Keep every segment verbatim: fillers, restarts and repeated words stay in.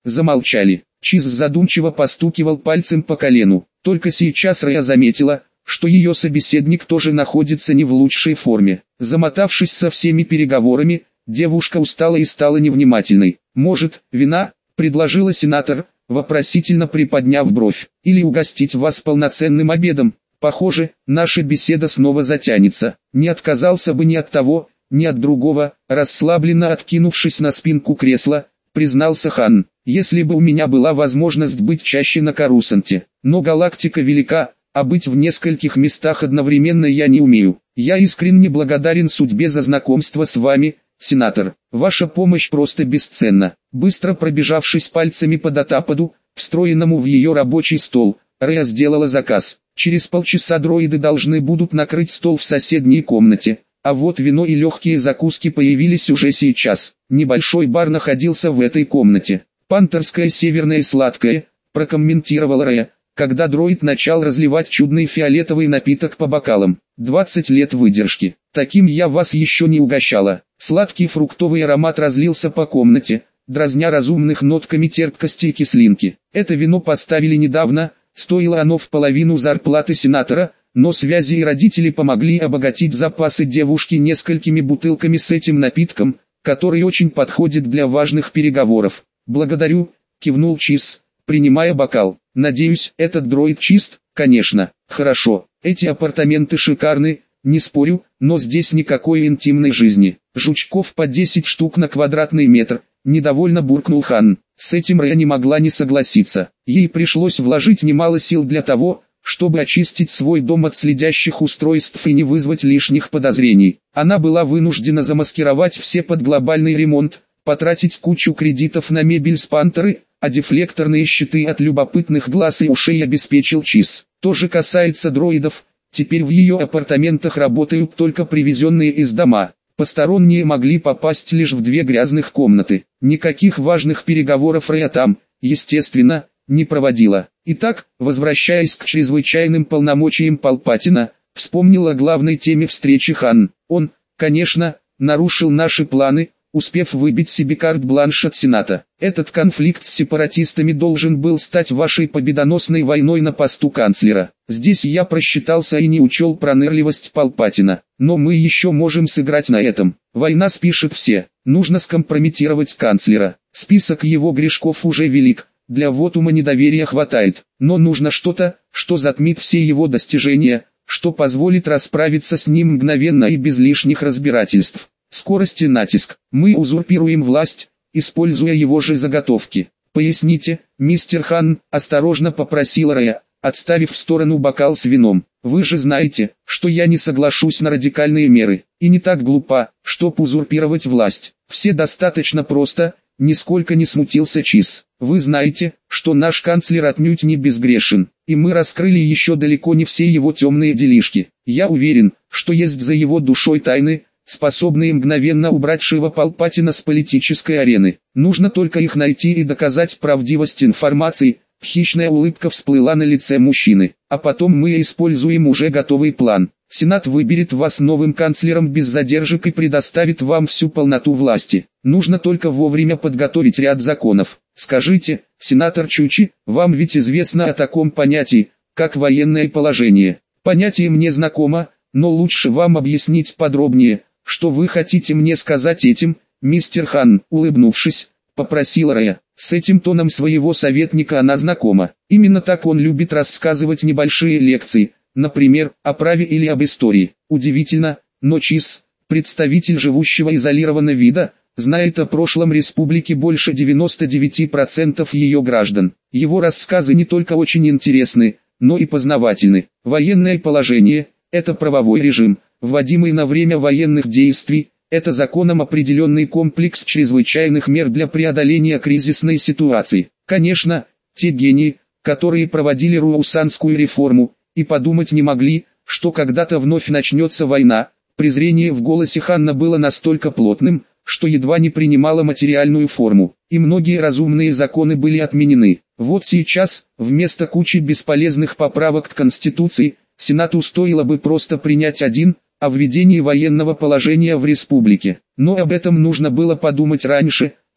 замолчали. Чиз задумчиво постукивал пальцем по колену. Только сейчас Рая заметила, что ее собеседник тоже находится не в лучшей форме. Замотавшись со всеми переговорами, девушка устала и стала невнимательной. «Может, вина?» – предложила сенатор, вопросительно приподняв бровь. «Или угостить вас полноценным обедом? Похоже, наша беседа снова затянется. Не отказался бы ни от того, ни от другого», расслабленно откинувшись на спинку кресла, признался Хан. «Если бы у меня была возможность быть чаще на Корусанте. Но галактика велика, а быть в нескольких местах одновременно я не умею. Я искренне благодарен судьбе за знакомство с вами, сенатор. Ваша помощь просто бесценна». Быстро пробежавшись пальцами по датападу, встроенному в ее рабочий стол, Рея сделала заказ. Через полчаса дроиды должны будут накрыть стол в соседней комнате, а вот вино и легкие закуски появились уже сейчас. Небольшой бар находился в этой комнате. «Пантерское северное сладкое», прокомментировал Рея, когда дроид начал разливать чудный фиолетовый напиток по бокалам. двадцать лет выдержки. Таким я вас еще не угощала. Сладкий фруктовый аромат разлился по комнате, дразня разумных нотками терпкости и кислинки. Это вино поставили недавно, стоило оно в половину зарплаты сенатора, но связи и родители помогли обогатить запасы девушки несколькими бутылками с этим напитком, который очень подходит для важных переговоров. «Благодарю», кивнул Чиз, принимая бокал. «Надеюсь, этот дроид чист?» «Конечно». «Хорошо. Эти апартаменты шикарны, не спорю, но здесь никакой интимной жизни. Жучков по десять штук на квадратный метр», недовольно буркнул Хан. С этим Рея не могла не согласиться. Ей пришлось вложить немало сил для того, чтобы очистить свой дом от следящих устройств и не вызвать лишних подозрений. Она была вынуждена замаскировать все под глобальный ремонт, потратить кучу кредитов на мебель с Пантеры, а дефлекторные щиты от любопытных глаз и ушей обеспечил Чиз. То же касается дроидов, теперь в ее апартаментах работают только привезенные из дома. Посторонние могли попасть лишь в две грязных комнаты. Никаких важных переговоров Рея там, естественно, не проводила. Итак, возвращаясь к чрезвычайным полномочиям Палпатина, вспомнил о главной теме встречи Хан. Он, конечно, нарушил наши планы, успев выбить себе карт-бланш от Сената. Этот конфликт с сепаратистами должен был стать вашей победоносной войной на посту канцлера. Здесь я просчитался и не учел пронырливость Палпатина. Но мы еще можем сыграть на этом. Война спишет все. Нужно скомпрометировать канцлера. Список его грешков уже велик. Для вотума недоверия хватает. Но нужно что-то, что затмит все его достижения, что позволит расправиться с ним мгновенно и без лишних разбирательств. Скорость и натиск. Мы узурпируем власть, используя его же заготовки. «Поясните, мистер Хан», — осторожно попросила Рея, отставив в сторону бокал с вином. «Вы же знаете, что я не соглашусь на радикальные меры, и не так глупа, чтоб узурпировать власть. Все достаточно просто», — нисколько не смутился Чиз. «Вы знаете, что наш канцлер отнюдь не безгрешен, и мы раскрыли еще далеко не все его темные делишки. Я уверен, что есть за его душой тайны, способные мгновенно убрать Шива Палпатина с политической арены. Нужно только их найти и доказать правдивость информации». Хищная улыбка всплыла на лице мужчины. «А потом мы используем уже готовый план. Сенат выберет вас новым канцлером без задержек и предоставит вам всю полноту власти. Нужно только вовремя подготовить ряд законов. Скажите, сенатор Чучи, вам ведь известно о таком понятии, как военное положение. Понятие мне знакомо, но лучше вам объяснить подробнее, что вы хотите мне сказать этим, мистер Хан». Улыбнувшись, попросила Рея. С этим тоном своего советника она знакома. Именно так он любит рассказывать небольшие лекции, например, о праве или об истории. Удивительно, но Чиз, представитель живущего изолированного вида, знает о прошлом республики больше девяноста девяти процентов ее граждан. Его рассказы не только очень интересны, но и познавательны. Военное положение – это правовой режим, вводимый на время военных действий. Это законом определенный комплекс чрезвычайных мер для преодоления кризисной ситуации. Конечно, те гении, которые проводили руаусанскую реформу, и подумать не могли, что когда-то вновь начнется война. Презрение в голосе Ханна было настолько плотным, что едва не принимало материальную форму, и многие разумные законы были отменены. Вот сейчас, вместо кучи бесполезных поправок к Конституции, Сенату стоило бы просто принять один – о введении военного положения в республике. Но об этом нужно было подумать раньше,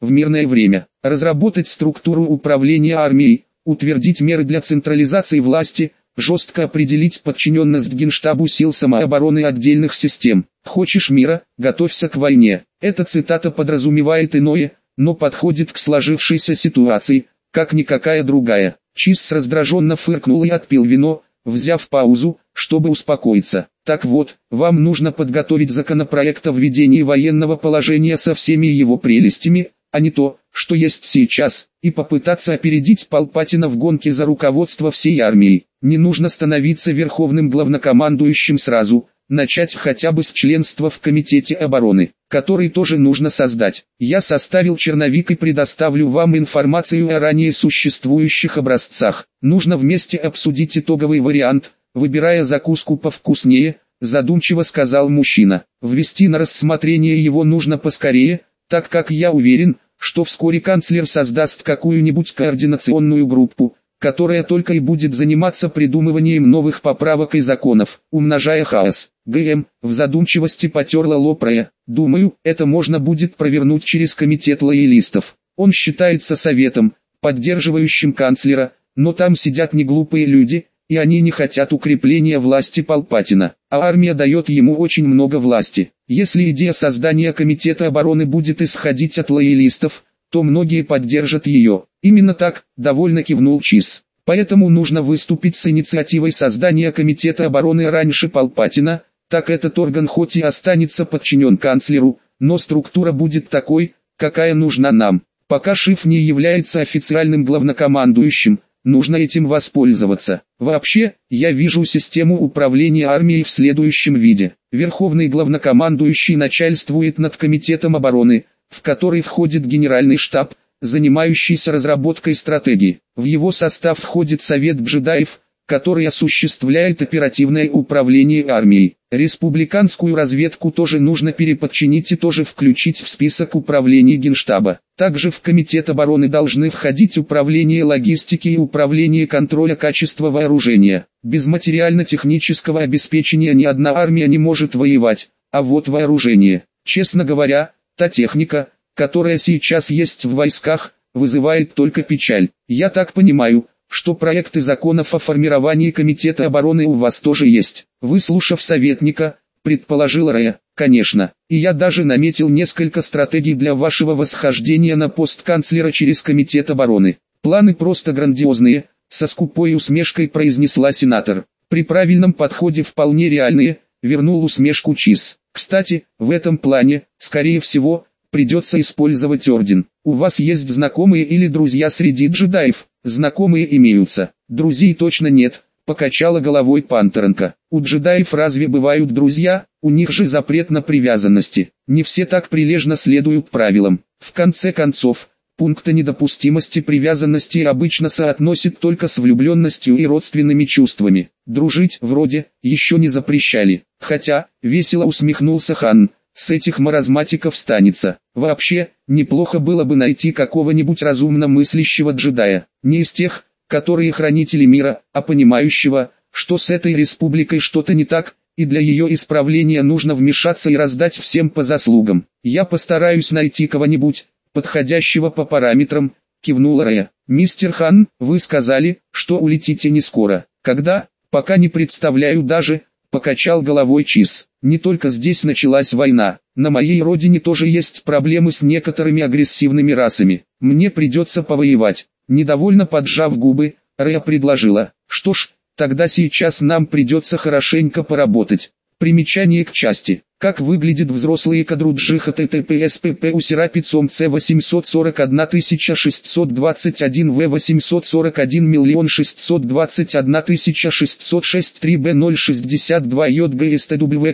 в мирное время, разработать структуру управления армией, утвердить меры для централизации власти, жестко определить подчиненность Генштабу сил самообороны отдельных систем. «Хочешь мира, готовься к войне». Эта цитата подразумевает иное, но подходит к сложившейся ситуации, как никакая другая. Чиз раздраженно фыркнул и отпил вино, взяв паузу, чтобы успокоиться. Так вот, вам нужно подготовить законопроект о введении военного положения со всеми его прелестями, а не то, что есть сейчас, и попытаться опередить Палпатина в гонке за руководство всей армией. Не нужно становиться верховным главнокомандующим сразу, начать хотя бы с членства в Комитете обороны, который тоже нужно создать. Я составил черновик и предоставлю вам информацию о ранее существующих образцах. Нужно вместе обсудить итоговый вариант, выбирая закуску повкуснее, задумчиво сказал мужчина. Ввести на рассмотрение его нужно поскорее, так как я уверен, что вскоре канцлер создаст какую-нибудь координационную группу, которая только и будет заниматься придумыванием новых поправок и законов, умножая хаос. ГМ в задумчивости потерла лоб Рэя. Думаю, это можно будет провернуть через комитет лоялистов. Он считается советом, поддерживающим канцлера, но там сидят неглупые люди, и они не хотят укрепления власти Палпатина, а армия дает ему очень много власти. Если идея создания комитета обороны будет исходить от лоялистов, то многие поддержат ее. Именно так, довольно кивнул Чиз. Поэтому нужно выступить с инициативой создания комитета обороны раньше Палпатина, так этот орган хоть и останется подчинен канцлеру, но структура будет такой, какая нужна нам. Пока Шиф не является официальным главнокомандующим, нужно этим воспользоваться. Вообще, я вижу систему управления армией в следующем виде. Верховный главнокомандующий начальствует над комитетом обороны, в который входит генеральный штаб, занимающийся разработкой стратегии. В его состав входит совет джедаев, который осуществляет оперативное управление армией. Республиканскую разведку тоже нужно переподчинить и тоже включить в список управления Генштаба. Также в комитет обороны должны входить управление логистики и управление контроля качества вооружения. Без материально-технического обеспечения ни одна армия не может воевать, а вот вооружение. Честно говоря, та техника, которая сейчас есть в войсках, вызывает только печаль. Я так понимаю, что проекты законов о формировании комитета обороны у вас тоже есть. Выслушав советника, предположил Рэя, конечно, и я даже наметил несколько стратегий для вашего восхождения на пост канцлера через комитет обороны. Планы просто грандиозные, со скупой усмешкой произнесла сенатор. При правильном подходе вполне реальные, вернул усмешку Чиз. Кстати, в этом плане, скорее всего, придется использовать орден. У вас есть знакомые или друзья среди джедаев? Знакомые имеются, друзей точно нет, покачала головой Пантеренко. У джедаев разве бывают друзья? У них же запрет на привязанности. Не все так прилежно следуют правилам. В конце концов, пункты недопустимости привязанности обычно соотносят только с влюбленностью и родственными чувствами. Дружить, вроде, еще не запрещали. Хотя, весело усмехнулся Хан, с этих маразматиков станется. Вообще, неплохо было бы найти какого-нибудь разумно мыслящего джедая. Не из тех, которые хранители мира, а понимающего, что с этой республикой что-то не так, и для ее исправления нужно вмешаться и раздать всем по заслугам. Я постараюсь найти кого-нибудь, подходящего по параметрам, кивнула Рэя. Мистер Хан, вы сказали, что улетите не скоро. Когда? Пока не представляю даже, покачал головой Чиз. Не только здесь началась война, на моей родине тоже есть проблемы с некоторыми агрессивными расами. Мне придется повоевать. Недовольно поджав губы, Рэя предложила. Что ж, тогда сейчас нам придется хорошенько поработать. Примечание к части. Как выглядит взрослый кадруджи ХТТПСПП у Серапицом С восемьсот сорок один тысяча шестьсот двадцать один В восемьсот сорок один миллион шестьсот двадцать одна тысяча шестьсот шесть три Б ноль шестьдесят два ЙГСТВ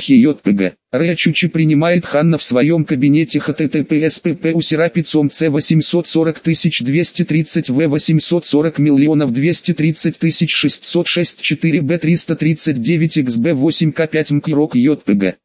КУХЙ Рэя Чучи принимает Ханна в своем кабинете ХТТПСПП у Серапицом С восемьсот сорок тысяч двести тридцать В восемьсот сорок миллионов двести тридцать тысяч шестьсот шесть четыре Б триста тридцать девять Х Б восемь К пять МКРОК ЙПГ.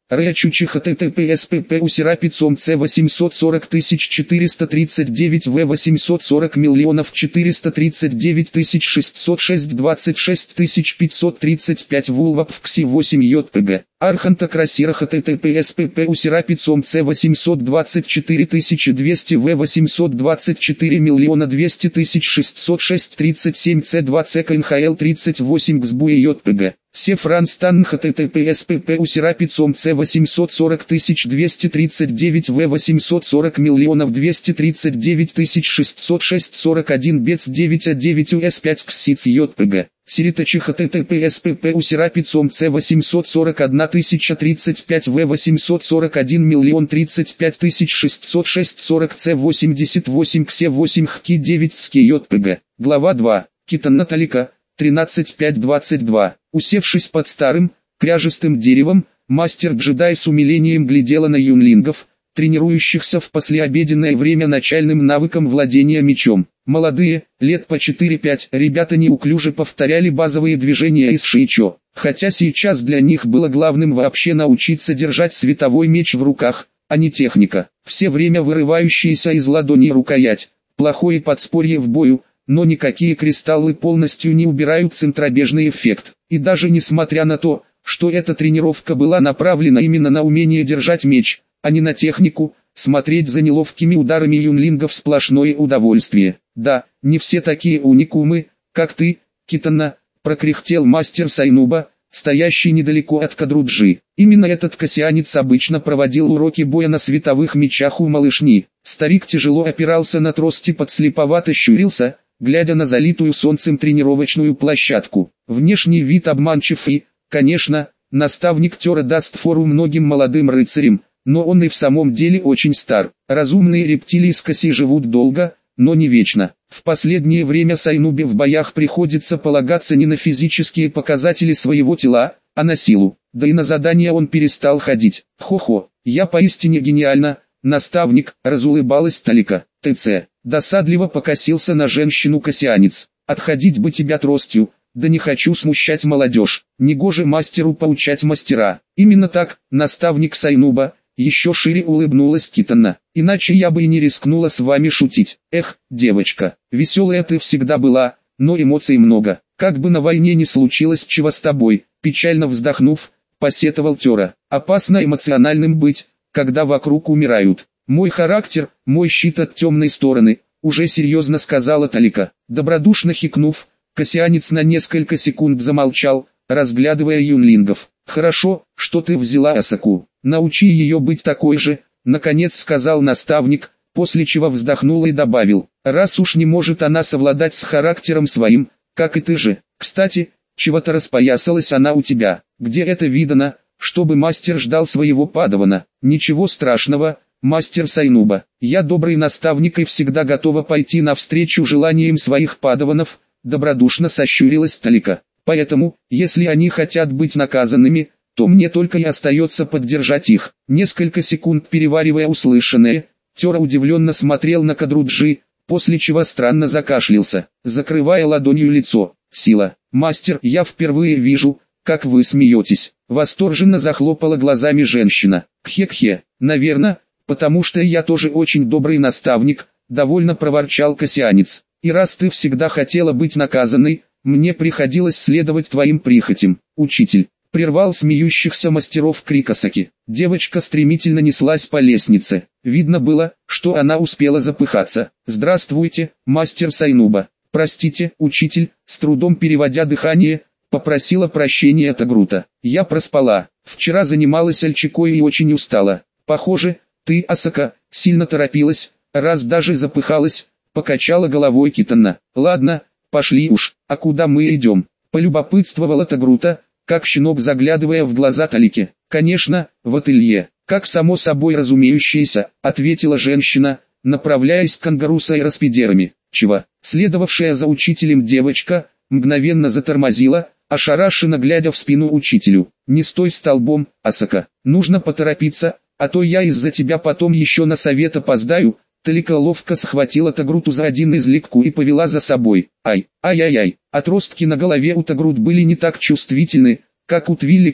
Рэчучих https pp усерапицом c восемьсот сорок тысяч четыреста тридцать девять в восемьсот сорок миллионов четыреста тридцать девять тысяч шестьсот шесть двадцать шесть тысяч пятьсот тридцать пять вулвап в кси восемь jpg. Арханта красира https pp усерапицом c восемьсот двадцать четыре тысячи двести в восемьсот двадцать четыре миллиона двести тысяч шестьсот шесть тридцать семь c два c кнхл тридцать восемь гсбуе jpg. Сефранстан https pp усерапицом c восемьсот сорок тысяч двести тридцать девять в восемьсот сорок миллионов двести тридцать девять тысяч шестьсот шесть сорок один бец девять а девять ус пять ксиц jpg. Сиритачих https pp усерапицом c восемьсот сорок одна тысяча тридцать пять в восемьсот сорок один миллион тридцать пять тысяч шестьсот шесть сорок c восемьдесят восемь ксе восемь хки девять ски jpg. Глава два. Китанна Талика. тринадцать пять двадцать два. Усевшись под старым, кряжестым деревом, мастер-джедай с умилением глядела на юнлингов, тренирующихся в послеобеденное время начальным навыкам владения мечом. Молодые, лет по четыре-пять, ребята неуклюже повторяли базовые движения из шиичо, хотя сейчас для них было главным вообще научиться держать световой меч в руках, а не техника. Все время вырывающаяся из ладони рукоять, плохое подспорье в бою, но никакие кристаллы полностью не убирают центробежный эффект. И даже несмотря на то, что эта тренировка была направлена именно на умение держать меч, а не на технику, смотреть за неловкими ударами юнлингов сплошное удовольствие. Да, не все такие уникумы, как ты, Китанна, прокряхтел мастер Сайнуба, стоящий недалеко от Кадруджи. Именно этот кассианец обычно проводил уроки боя на световых мечах у малышни. Старик тяжело опирался на трости, подслеповато щурился, глядя на залитую солнцем тренировочную площадку. Внешний вид обманчив и, конечно, наставник Тера даст фору многим молодым рыцарям, но он и в самом деле очень стар. Разумные рептилии с Касси живут долго, но не вечно. В последнее время Сайнубе в боях приходится полагаться не на физические показатели своего тела, а на силу. Да и на задания он перестал ходить. Хо-хо, я поистине гениально, наставник, разулыбалась Талика. ТЦ. Досадливо покосился на женщину кассианец. Отходить бы тебя тростью, да не хочу смущать молодежь. Негоже мастеру поучать мастера. Именно так, наставник Сайнуба. Еще шире улыбнулась Китанна. Иначе я бы и не рискнула с вами шутить. Эх, девочка, веселая ты всегда была, но эмоций много. Как бы на войне не случилось чего с тобой, печально вздохнув, посетовал Тера. Опасно эмоциональным быть, когда вокруг умирают. Мой характер, мой щит от темной стороны, уже серьезно сказала Талика. Добродушно хикнув, кассианец на несколько секунд замолчал, разглядывая юнлингов. Хорошо, что ты взяла Асаку. Научи ее быть такой же, наконец сказал наставник, после чего вздохнул и добавил. Раз уж не может она совладать с характером своим, как и ты же. Кстати, чего-то распоясалась она у тебя. Где это видано, чтобы мастер ждал своего падавана? Ничего страшного, мастер Сайнуба. Я добрый наставник и всегда готова пойти навстречу желаниям своих падаванов, добродушно сощурилась Талика. Поэтому, если они хотят быть наказанными, то мне только и остается поддержать их. Несколько секунд переваривая услышанное, Тера удивленно смотрел на Кадруджи, после чего странно закашлялся, закрывая ладонью лицо. Сила. Мастер, я впервые вижу, как вы смеетесь. Восторженно захлопала глазами женщина. Кхе-кхе, наверное, потому что я тоже очень добрый наставник, довольно проворчал кассианец. И раз ты всегда хотела быть наказанной, мне приходилось следовать твоим прихотям. Учитель. Прервал смеющихся мастеров крик Асаки. Девочка стремительно неслась по лестнице. Видно было, что она успела запыхаться. «Здравствуйте, мастер Сайнуба». «Простите, учитель», с трудом переводя дыхание, попросила прощения Тагрута. «Я проспала. Вчера занималась альчикой и очень устала. Похоже, ты, Асака, сильно торопилась, раз даже запыхалась», покачала головой Китанна. «Ладно, пошли уж, а куда мы идем?» полюбопытствовала Тагрута, как щенок заглядывая в глаза Талики. «Конечно, в ателье». «Как само собой разумеющееся», ответила женщина, направляясь к ангару с аэроспидерами. Чего? Следовавшая за учителем девочка, мгновенно затормозила, ошарашенно глядя в спину учителю. «Не стой столбом, Асака, нужно поторопиться, а то я из-за тебя потом еще на совет опоздаю». Талика ловко схватила Тагруту за один из ликку и повела за собой. Ай, ай-ай-ай, отростки на голове у Тагрут были не так чувствительны, как у твилликов,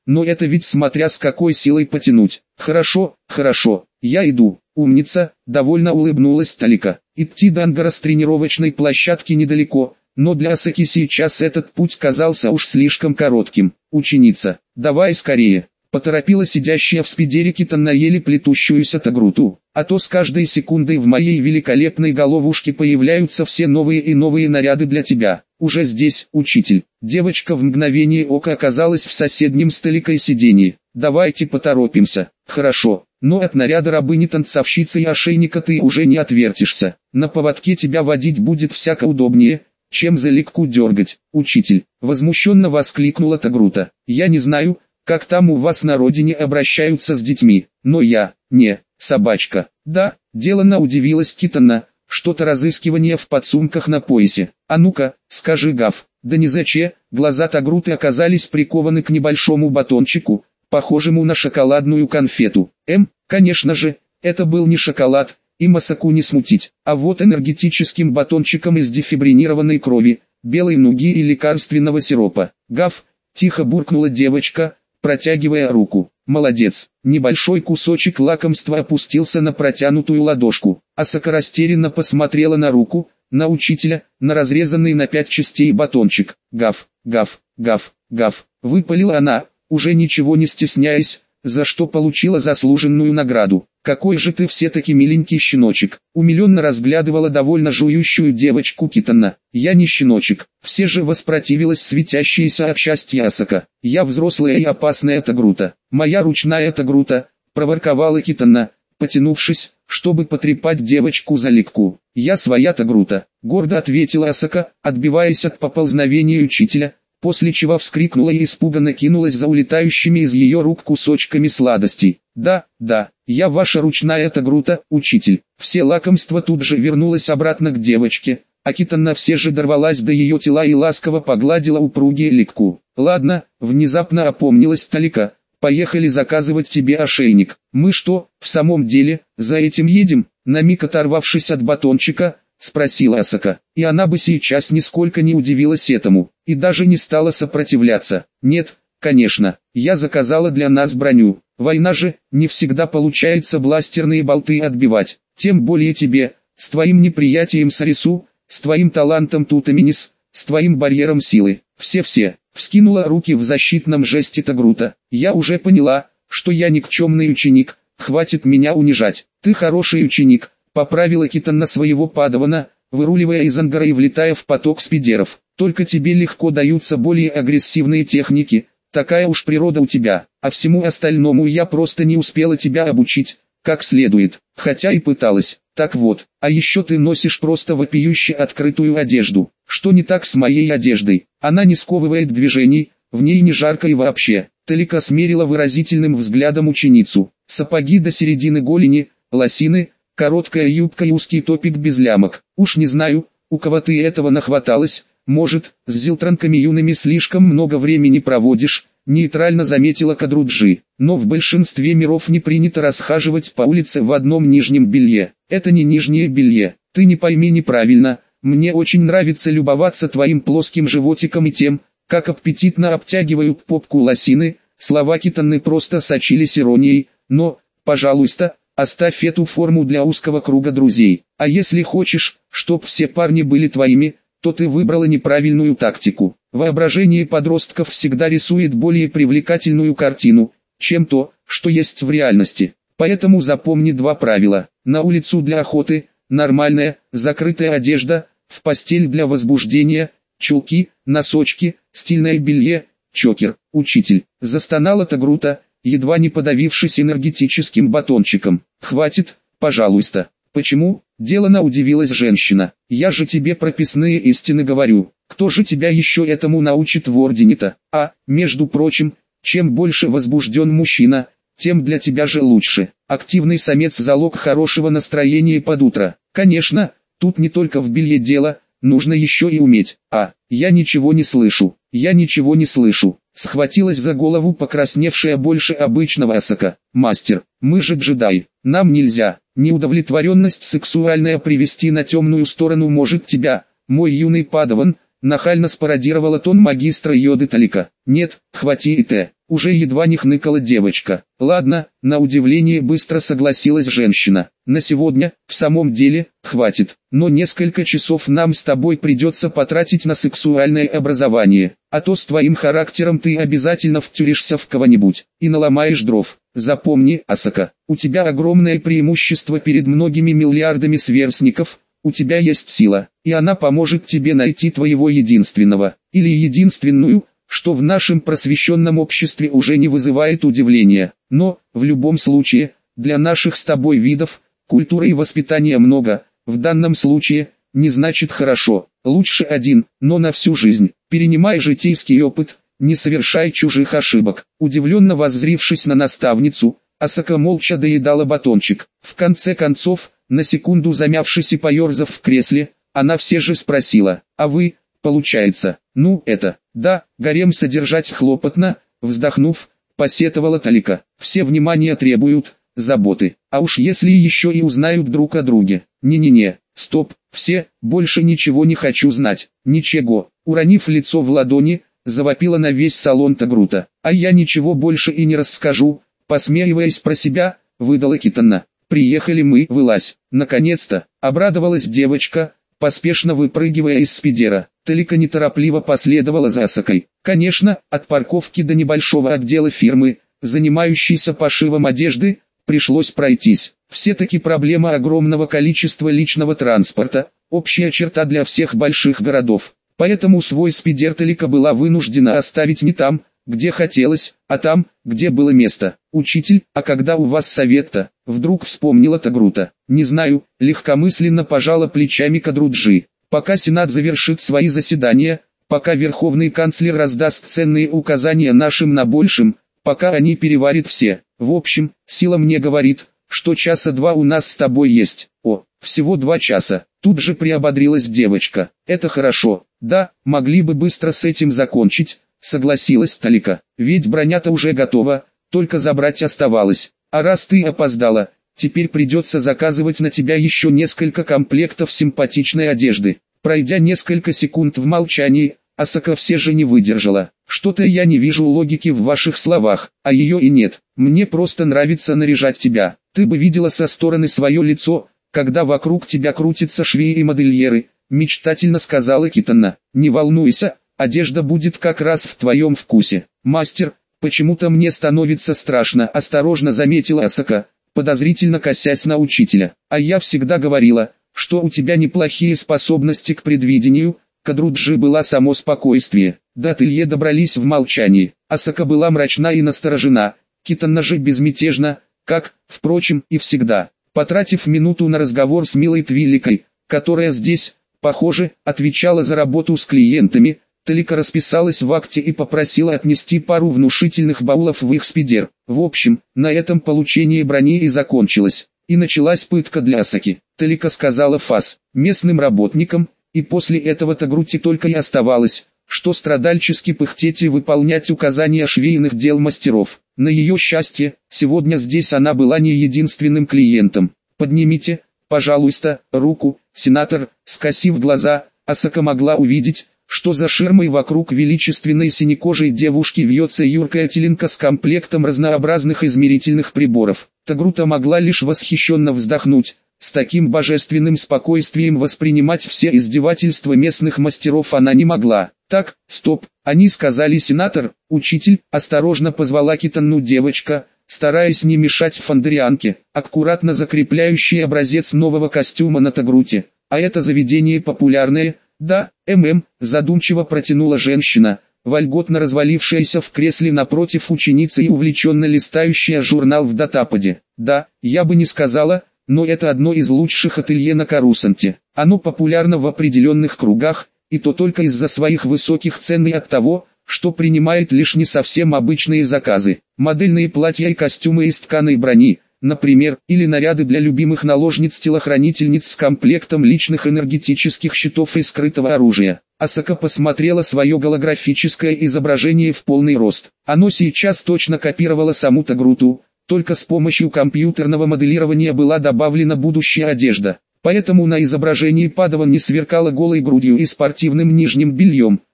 но это ведь смотря с какой силой потянуть. Хорошо, хорошо, я иду. Умница, довольно улыбнулась Талика. Идти до ангара с тренировочной площадки недалеко, но для Асаки сейчас этот путь казался уж слишком коротким. Ученица, давай скорее. Поторопила сидящая в спидере Китана еле плетущуюся Тагруту, а то с каждой секундой в моей великолепной головушке появляются все новые и новые наряды для тебя. Уже здесь, учитель. Девочка в мгновение ока оказалась в соседнем с Таликой сиденье. Давайте поторопимся. Хорошо, но от наряда рабыни-танцовщицы и ошейника ты уже не отвертишься. На поводке тебя водить будет всяко удобнее, чем за легку дергать. Учитель, возмущенно воскликнула Тагрута. Я не знаю, как там у вас на родине обращаются с детьми, но я, не, собачка. Да, делано удивилась Китана, что-то разыскивание в подсумках на поясе. А ну-ка, скажи гав. Да не зачем, глаза Тагруты оказались прикованы к небольшому батончику, похожему на шоколадную конфету. Эм, конечно же, это был не шоколад, и Масаку не смутить, а вот энергетическим батончиком из дефибринированной крови, белой нуги и лекарственного сиропа. Гав, тихо буркнула девочка, протягивая руку. Молодец. Небольшой кусочек лакомства опустился на протянутую ладошку. Асака растерянно посмотрела на руку, на учителя, на разрезанный на пять частей батончик. Гав, гав, гав, гав. Выпалила она, уже ничего не стесняясь, за что получила заслуженную награду. Какой же ты все-таки миленький щеночек. Умиленно разглядывала довольно жующую девочку Китана. Я не щеночек. Все же воспротивилась светящаяся от счастья Асака. Я взрослая и опасная Тагрута. Моя ручная Тагрута, проворковала Китана, потянувшись, чтобы потрепать девочку за легку. Я своя Тагрута, гордо ответила Асака, отбиваясь от поползновения учителя, после чего вскрикнула и испуганно кинулась за улетающими из ее рук кусочками сладостей. Да, да, я ваша ручная Тагрута, учитель. Все лакомства тут же вернулось обратно к девочке, а Китана все же дорвалась до ее тела и ласково погладила упругие легку. Ладно, внезапно опомнилась Талика, поехали заказывать тебе ошейник. Мы что, в самом деле, за этим едем? На миг оторвавшись от батончика, спросила Асака, и она бы сейчас нисколько не удивилась этому, и даже не стала сопротивляться. Нет, конечно, я заказала для нас броню. Война же, не всегда получается бластерные болты отбивать, тем более тебе, с твоим неприятием Сарису, с твоим талантом Тутаминис, с твоим барьером силы. Все-все, вскинула руки в защитном жесте Тагрута. Я уже поняла, что я никчемный ученик, хватит меня унижать. Ты хороший ученик, поправила Китана своего падавана, выруливая из ангара и влетая в поток спидеров. Только тебе легко даются более агрессивные техники, такая уж природа у тебя, а всему остальному я просто не успела тебя обучить, как следует, хотя и пыталась. Так вот, а еще ты носишь просто вопиюще открытую одежду. Что не так с моей одеждой? Она не сковывает движений, в ней не жарко и вообще. Талика смерила выразительным взглядом ученицу. Сапоги до середины голени, лосины, короткая юбка и узкий топик без лямок. Уж не знаю, у кого ты этого нахваталась, может, с зилтранками юными слишком много времени проводишь, нейтрально заметила Кадруджи. Но в большинстве миров не принято расхаживать по улице в одном нижнем белье. Это не нижнее белье, ты не пойми неправильно, мне очень нравится любоваться твоим плоским животиком и тем, как аппетитно обтягивают попку лосины. Слова Китаны просто сочились иронией, но, пожалуйста, оставь эту форму для узкого круга друзей. А если хочешь, чтоб все парни были твоими, то ты выбрала неправильную тактику. Воображение подростков всегда рисует более привлекательную картину, чем то, что есть в реальности. Поэтому запомни два правила. На улицу для охоты, нормальная, закрытая одежда, в постель для возбуждения, чулки, носочки, стильное белье, чокер, учитель. Застонала Тагрута, едва не подавившись энергетическим батончиком. Хватит, пожалуйста. Почему? Делано удивилась женщина. Я же тебе прописные истины говорю. Кто же тебя еще этому научит в ордене-то? А, между прочим, чем больше возбужден мужчина, тем для тебя же лучше. Активный самец – залог хорошего настроения под утро. Конечно, тут не только в белье дело, нужно еще и уметь. А, я ничего не слышу, я ничего не слышу. Схватилась за голову покрасневшая больше обычного Асака. Мастер, мы же джедаи, нам нельзя. Неудовлетворенность сексуальная привести на темную сторону может тебя, мой юный падаван, нахально спародировала тон магистра Йоды Талика. Нет, хватит, уже едва не хныкала девочка. Ладно, на удивление быстро согласилась женщина. На сегодня, в самом деле, хватит. Но несколько часов нам с тобой придется потратить на сексуальное образование. А то с твоим характером ты обязательно втюришься в кого-нибудь и наломаешь дров. Запомни, Асака, у тебя огромное преимущество перед многими миллиардами сверстников. У тебя есть сила, и она поможет тебе найти твоего единственного, или единственную, что в нашем просвещенном обществе уже не вызывает удивления. Но, в любом случае, для наших с тобой видов, культуры и воспитания много, в данном случае, не значит хорошо, лучше один, но на всю жизнь. Перенимай житейский опыт, не совершай чужих ошибок. Удивленно воззрившись на наставницу, Асака молча доедала батончик. В конце концов, на секунду замявшись и поерзав в кресле, она все же спросила: «А вы, получается, ну это, да, гарем содержать хлопотно», вздохнув, посетовала Талика. «Все внимания требуют, заботы, а уж если еще и узнают друг о друге. Не-не-не, стоп, все, больше ничего не хочу знать, ничего». Уронив лицо в ладони, завопила на весь салон Тагрута. «А я ничего больше и не расскажу», посмеиваясь про себя, выдала Китана. «Приехали мы, вылазь». Наконец-то, обрадовалась девочка, поспешно выпрыгивая из спидера. Талика неторопливо последовала за Асакой. Конечно, от парковки до небольшого отдела фирмы, занимающейся пошивом одежды, пришлось пройтись. Все-таки проблема огромного количества личного транспорта, общая черта для всех больших городов. Поэтому свой спидер Талика была вынуждена оставить не там, где хотелось, а там, где было место. «Учитель, а когда у вас совет-то?» Вдруг вспомнила Тагрута. «Не знаю», легкомысленно пожала плечами Кадруджи. «Пока Сенат завершит свои заседания, пока Верховный канцлер раздаст ценные указания нашим на большим, пока они переварят все. В общем, сила мне говорит, что часа два у нас с тобой есть». «О, всего два часа», тут же приободрилась девочка. «Это хорошо, да, могли бы быстро с этим закончить», согласилась Талика. «Ведь броня-то уже готова, только забрать оставалось. А раз ты опоздала, теперь придется заказывать на тебя еще несколько комплектов симпатичной одежды». Пройдя несколько секунд в молчании, Асака все же не выдержала. «Что-то я не вижу логики в ваших словах, а ее и нет. Мне просто нравится наряжать тебя. Ты бы видела со стороны свое лицо, когда вокруг тебя крутятся швеи и модельеры», мечтательно сказала Китана. «Не волнуйся, одежда будет как раз в твоем вкусе». «Мастер, почему-то мне становится страшно», осторожно заметила Асака, подозрительно косясь на учителя. «А я всегда говорила, что у тебя неплохие способности к предвидению». Кадруджи была само спокойствие. До ателье добрались в молчании. Асака была мрачна и насторожена, Китана же безмятежна, как, впрочем, и всегда. Потратив минуту на разговор с милой Твиликой, которая здесь, похоже, отвечала за работу с клиентами, Талика расписалась в акте и попросила отнести пару внушительных баулов в их спидер. В общем, на этом получение брони и закончилось. И началась пытка для Асаки. Талика сказала фас местным работникам, и после этого Тагрути только и оставалось, что страдальчески пыхтеть и выполнять указания швейных дел мастеров. На ее счастье, сегодня здесь она была не единственным клиентом. «Поднимите, пожалуйста, руку, сенатор», скосив глаза, Асака могла увидеть, что за ширмой вокруг величественной синекожей девушки вьется юркая теленка с комплектом разнообразных измерительных приборов. Тагрута могла лишь восхищенно вздохнуть. С таким божественным спокойствием воспринимать все издевательства местных мастеров она не могла. «Так, стоп, они сказали сенатор, учитель», осторожно позвала Китану девочка, стараясь не мешать фондерианке, аккуратно закрепляющей образец нового костюма на Тагруте. «А это заведение популярное?» «Да, ММ», задумчиво протянула женщина, вольготно развалившаяся в кресле напротив ученицы и увлеченно листающая журнал в датападе. «Да, я бы не сказала, но это одно из лучших ателье на Карусанте. Оно популярно в определенных кругах, и то только из-за своих высоких цен и от того, что принимает лишь не совсем обычные заказы. Модельные платья и костюмы из тканой брони, например, или наряды для любимых наложниц-телохранительниц с комплектом личных энергетических щитов и скрытого оружия». Асака посмотрела свое голографическое изображение в полный рост. Оно сейчас точно копировало саму Тагруту, только с помощью компьютерного моделирования была добавлена будущая одежда. Поэтому на изображении Падаван не сверкала голой грудью и спортивным нижним бельем,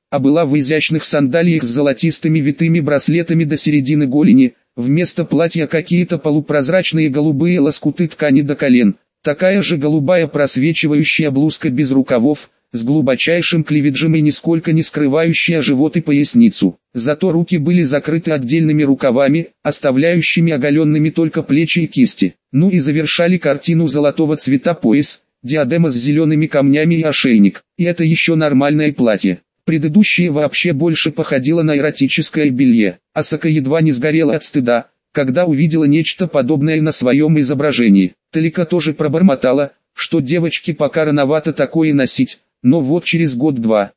а была в изящных сандалиях с золотистыми витыми браслетами до середины голени, вместо платья какие-то полупрозрачные голубые лоскуты ткани до колен, такая же голубая просвечивающая блузка без рукавов, с глубочайшим клевиджем и нисколько не скрывающая живот и поясницу. Зато руки были закрыты отдельными рукавами, оставляющими оголенными только плечи и кисти. Ну и завершали картину золотого цвета пояс, диадема с зелеными камнями и ошейник. И это еще нормальное платье. Предыдущее вообще больше походило на эротическое белье. Асака едва не сгорела от стыда, когда увидела нечто подобное на своем изображении. Талика тоже пробормотала, что девочке пока рановато такое носить, но вот через год-два,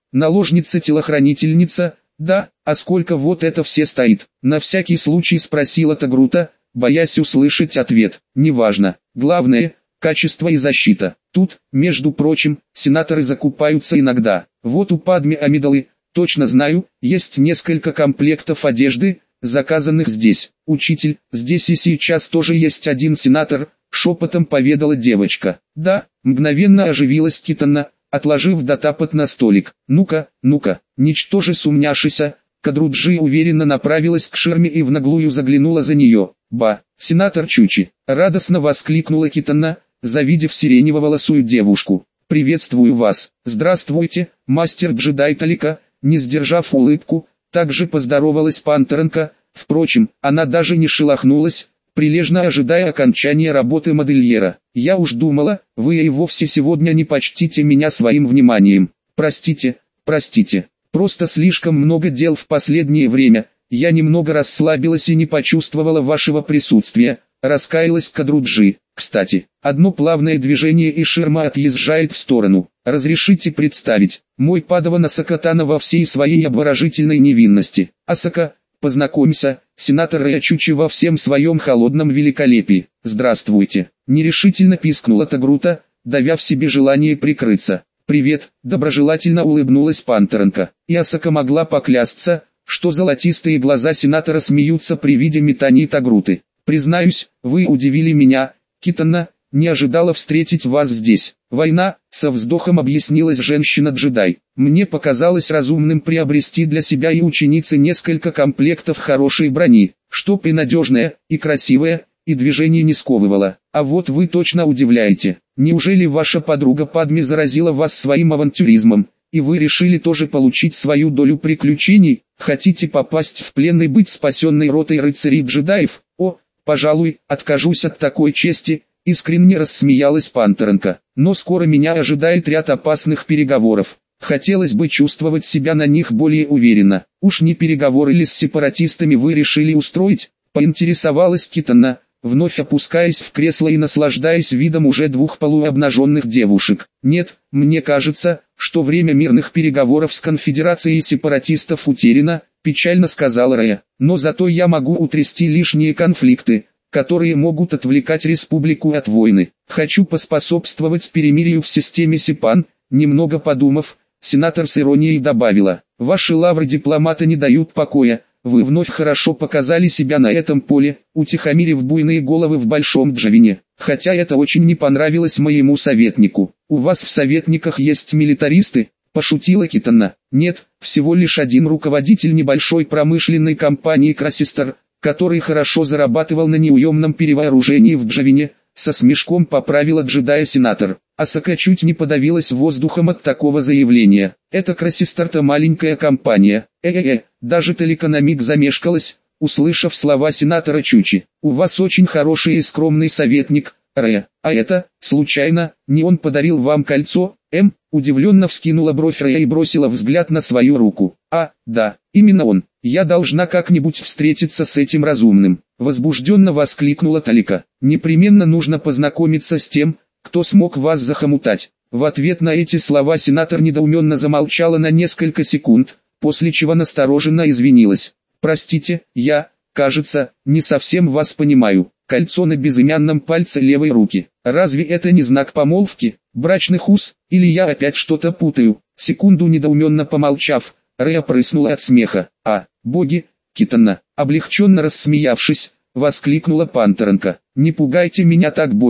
наложница-телохранительница, да, а сколько вот это все стоит? На всякий случай спросила Тагрута, боясь услышать ответ. Неважно, главное, качество и защита. Тут, между прочим, сенаторы закупаются иногда. Вот у Падме Амидалы, точно знаю, есть несколько комплектов одежды, заказанных здесь. Учитель, здесь и сейчас тоже есть один сенатор, шепотом поведала девочка. Да, мгновенно оживилась Китана, отложив датапот на столик. Ну-ка, ну-ка, ничтоже сумняшися. Кадруджи уверенно направилась к ширме и в наглую заглянула за нее. Ба, сенатор Чучи, радостно воскликнула Китана, завидев сиренево-волосую девушку. Приветствую вас. Здравствуйте, мастер-джедай Талика. Не сдержав улыбку, также поздоровалась Пантеренко. Впрочем, она даже не шелохнулась, прилежно ожидая окончания работы модельера. Я уж думала, вы и вовсе сегодня не почтите меня своим вниманием. Простите, простите, просто слишком много дел в последнее время, я немного расслабилась и не почувствовала вашего присутствия, раскаялась Кадруджи. Кстати, одно плавное движение и ширма отъезжает в сторону. Разрешите представить, мой падаван Асакатана во всей своей обворожительной невинности. Асака, познакомься, сенатор Рячучи во всем своем холодном великолепии. Здравствуйте. Нерешительно пискнула Тагрута, давя в себе желание прикрыться. Привет, доброжелательно улыбнулась Пантеренко. И Асака могла поклясться, что золотистые глаза сенатора смеются при виде метаний Тагруты. Признаюсь, вы удивили меня, Китана, не ожидала встретить вас здесь. Война, со вздохом объяснилась женщина-джедай. Мне показалось разумным приобрести для себя и ученицы несколько комплектов хорошей брони, чтоб и надежная, и красивая, и движение не сковывало. А вот вы точно удивляете. Неужели ваша подруга Падме заразила вас своим авантюризмом, и вы решили тоже получить свою долю приключений? Хотите попасть в плен и быть спасенной ротой рыцарей-джедаев? О, пожалуй, откажусь от такой чести, искренне рассмеялась Пантеренко. Но скоро меня ожидает ряд опасных переговоров. Хотелось бы чувствовать себя на них более уверенно. Уж не переговоры ли с сепаратистами вы решили устроить? Поинтересовалась Китана, вновь опускаясь в кресло и наслаждаясь видом уже двух полуобнаженных девушек. Нет, мне кажется, что время мирных переговоров с конфедерацией сепаратистов утеряно, печально сказала Рая. Но зато я могу утрясти лишние конфликты, которые могут отвлекать республику от войны. Хочу поспособствовать перемирию в системе Сепан. Немного подумав, сенатор с иронией добавила: ваши лавры дипломата не дают покоя. Вы вновь хорошо показали себя на этом поле, утихомирив буйные головы в Большом Джавине. Хотя это очень не понравилось моему советнику. У вас в советниках есть милитаристы? Пошутила Китана. Нет, всего лишь один руководитель небольшой промышленной компании Красистер, который хорошо зарабатывал на неуемном перевооружении в Джавине, со смешком поправила джедая-сенатор. Асака чуть не подавилась воздухом от такого заявления. Это Красистер-то маленькая компания. Э-э-э, даже Талика на миг замешкалась, услышав слова сенатора Чучи. У вас очень хороший и скромный советник, Рэя. А это, случайно, не он подарил вам кольцо? М, удивленно вскинула бровь Рэя и бросила взгляд на свою руку. А, да, именно он. Я должна как-нибудь встретиться с этим разумным. Возбужденно воскликнула Талика. Непременно нужно познакомиться с тем, кто смог вас захомутать. В ответ на эти слова сенатор недоуменно замолчала на несколько секунд, после чего настороженно извинилась. Простите, я, кажется, не совсем вас понимаю. Кольцо на безымянном пальце левой руки. Разве это не знак помолвки, брачных уз, или я опять что-то путаю? Секунду недоуменно помолчав, Рэя прыснула от смеха. А, боги, Китана, облегченно рассмеявшись, воскликнула Пантеренко. Не пугайте меня так больше.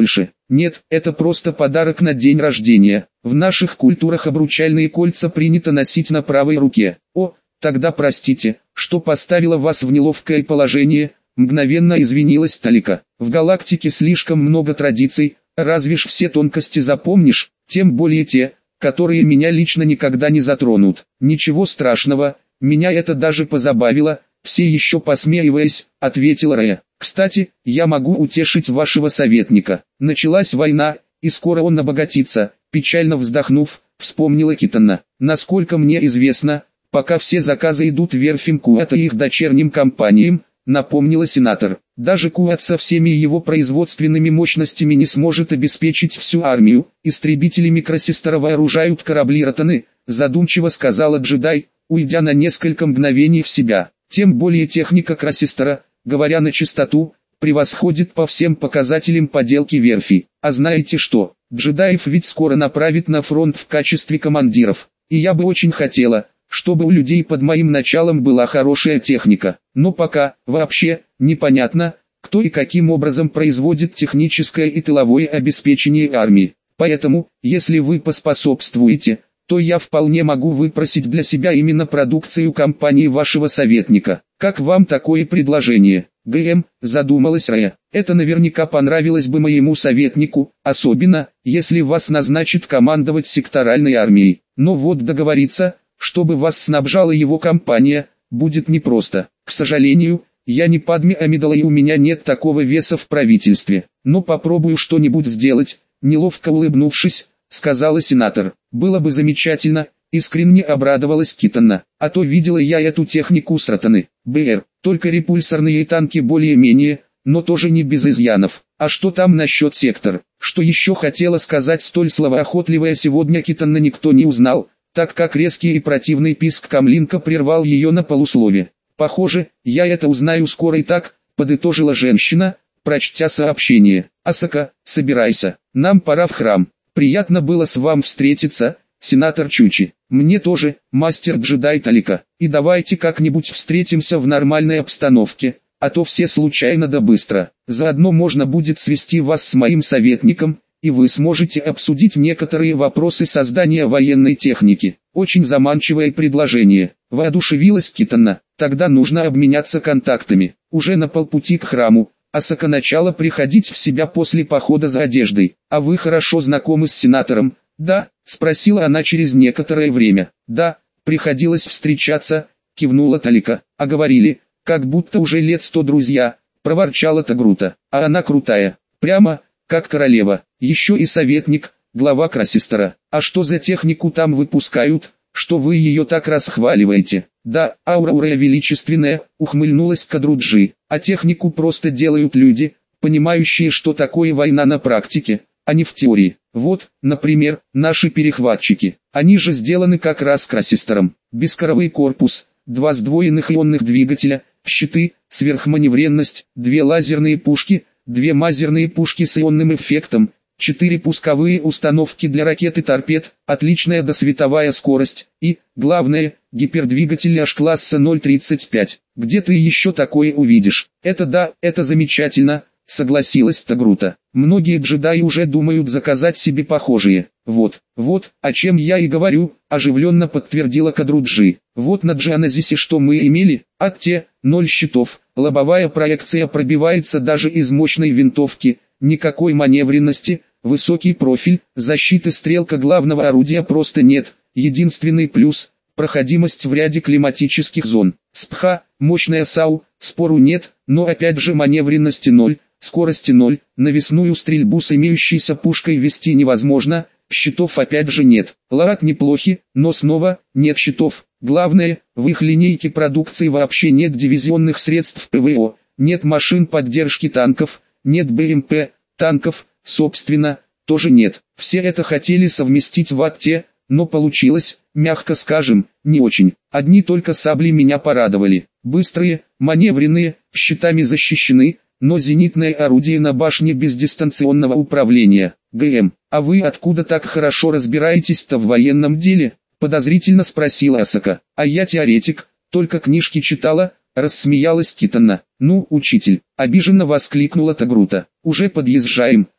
Нет, это просто подарок на день рождения. В наших культурах обручальные кольца принято носить на правой руке. О, тогда простите, что поставила вас в неловкое положение, мгновенно извинилась Талика. В галактике слишком много традиций, разве ж все тонкости запомнишь, тем более те, которые меня лично никогда не затронут. Ничего страшного, меня это даже позабавило, все еще посмеиваясь, ответил Рэя. Кстати, я могу утешить вашего советника. Началась война, и скоро он обогатится, печально вздохнув, вспомнила Китана. Насколько мне известно, пока все заказы идут верфям Куэта и их дочерним компаниям, напомнила сенатор. Даже Куэт со всеми его производственными мощностями не сможет обеспечить всю армию. Истребители микросестера вооружают корабли Ротаны, задумчиво сказала джедай, уйдя на несколько мгновений в себя. Тем более техника Красистера, говоря на чистоту, превосходит по всем показателям поделки верфи. А знаете что, джедаев ведь скоро направят на фронт в качестве командиров. И я бы очень хотела, чтобы у людей под моим началом была хорошая техника. Но пока, вообще, непонятно, кто и каким образом производит техническое и тыловое обеспечение армии. Поэтому, если вы поспособствуете, то я вполне могу выпросить для себя именно продукцию компании вашего советника. Как вам такое предложение? ГМ, задумалась Рэя. Это наверняка понравилось бы моему советнику, особенно, если вас назначат командовать секторальной армией. Но вот договориться, чтобы вас снабжала его компания, будет непросто. К сожалению, я не Падме Амидала и у меня нет такого веса в правительстве. Но попробую что-нибудь сделать, неловко улыбнувшись, сказала сенатор. Было бы замечательно, искренне обрадовалась Китана. А то видела я эту технику с Ротаны. БР, только репульсорные танки более-менее, но тоже не без изъянов. А что там насчет сектор? Что еще хотела сказать столь словоохотливая сегодня Китана никто не узнал, так как резкий и противный писк Камлинка прервал ее на полуслове. Похоже, я это узнаю скоро и так, подытожила женщина, прочтя сообщение. Асака, собирайся, нам пора в храм. Приятно было с вами встретиться, сенатор Чучи. Мне тоже, мастер-джедай Талика. И давайте как-нибудь встретимся в нормальной обстановке, а то все случайно да быстро. Заодно можно будет свести вас с моим советником, и вы сможете обсудить некоторые вопросы создания военной техники. Очень заманчивое предложение. Воодушевилась Китана. Тогда нужно обменяться контактами. Уже на полпути к храму. Асака начала приходить в себя после похода за одеждой. А вы хорошо знакомы с сенатором? Да, спросила она через некоторое время. Да, приходилось встречаться, кивнула Талика. А говорили, как будто уже лет сто друзья, проворчала Тагрута. А она крутая, прямо, как королева. Еще и советник, глава Красистера. А что за технику там выпускают, что вы ее так расхваливаете? Да, аура Урея величественная, ухмыльнулась Кадруджи. А технику просто делают люди, понимающие, что такое война на практике, а не в теории. Вот, например, наши перехватчики. Они же сделаны как раз Красистером. Бескоровый корпус, два сдвоенных ионных двигателя, щиты, сверхманевренность, две лазерные пушки, две мазерные пушки с ионным эффектом, четыре пусковые установки для ракет и торпед, отличная досветовая скорость и, главное, гипердвигатель H-класса ноль тридцать пять. Где ты еще такое увидишь? Это да, это замечательно, согласилась Тагрута. Многие джедаи уже думают заказать себе похожие. Вот, вот, о чем я и говорю, оживленно подтвердила Кадруджи. Вот на Джианазисе что мы имели? Атте, ноль щитов, лобовая проекция пробивается даже из мощной винтовки, никакой маневренности, высокий профиль, защиты стрелка главного орудия просто нет. Единственный плюс – проходимость в ряде климатических зон. СПХ, мощная САУ, спору нет, но опять же маневренности ноль, скорости ноль, навесную стрельбу с имеющейся пушкой вести невозможно, щитов опять же нет. ЛААТ неплохи, но снова, нет щитов. Главное, в их линейке продукции вообще нет дивизионных средств ПВО, нет машин поддержки танков, нет БМП, танков, собственно, тоже нет. Все это хотели совместить в Атте, но получилось, мягко скажем, не очень. Одни только сабли меня порадовали. Быстрые, маневренные, щитами защищены, но зенитное орудие на башне без дистанционного управления. ГМ, а вы откуда так хорошо разбираетесь-то в военном деле? Подозрительно спросила Асака. А я теоретик, только книжки читала, рассмеялась Китана. Ну, учитель, обиженно воскликнула Тагрута. Уже подъезжаем,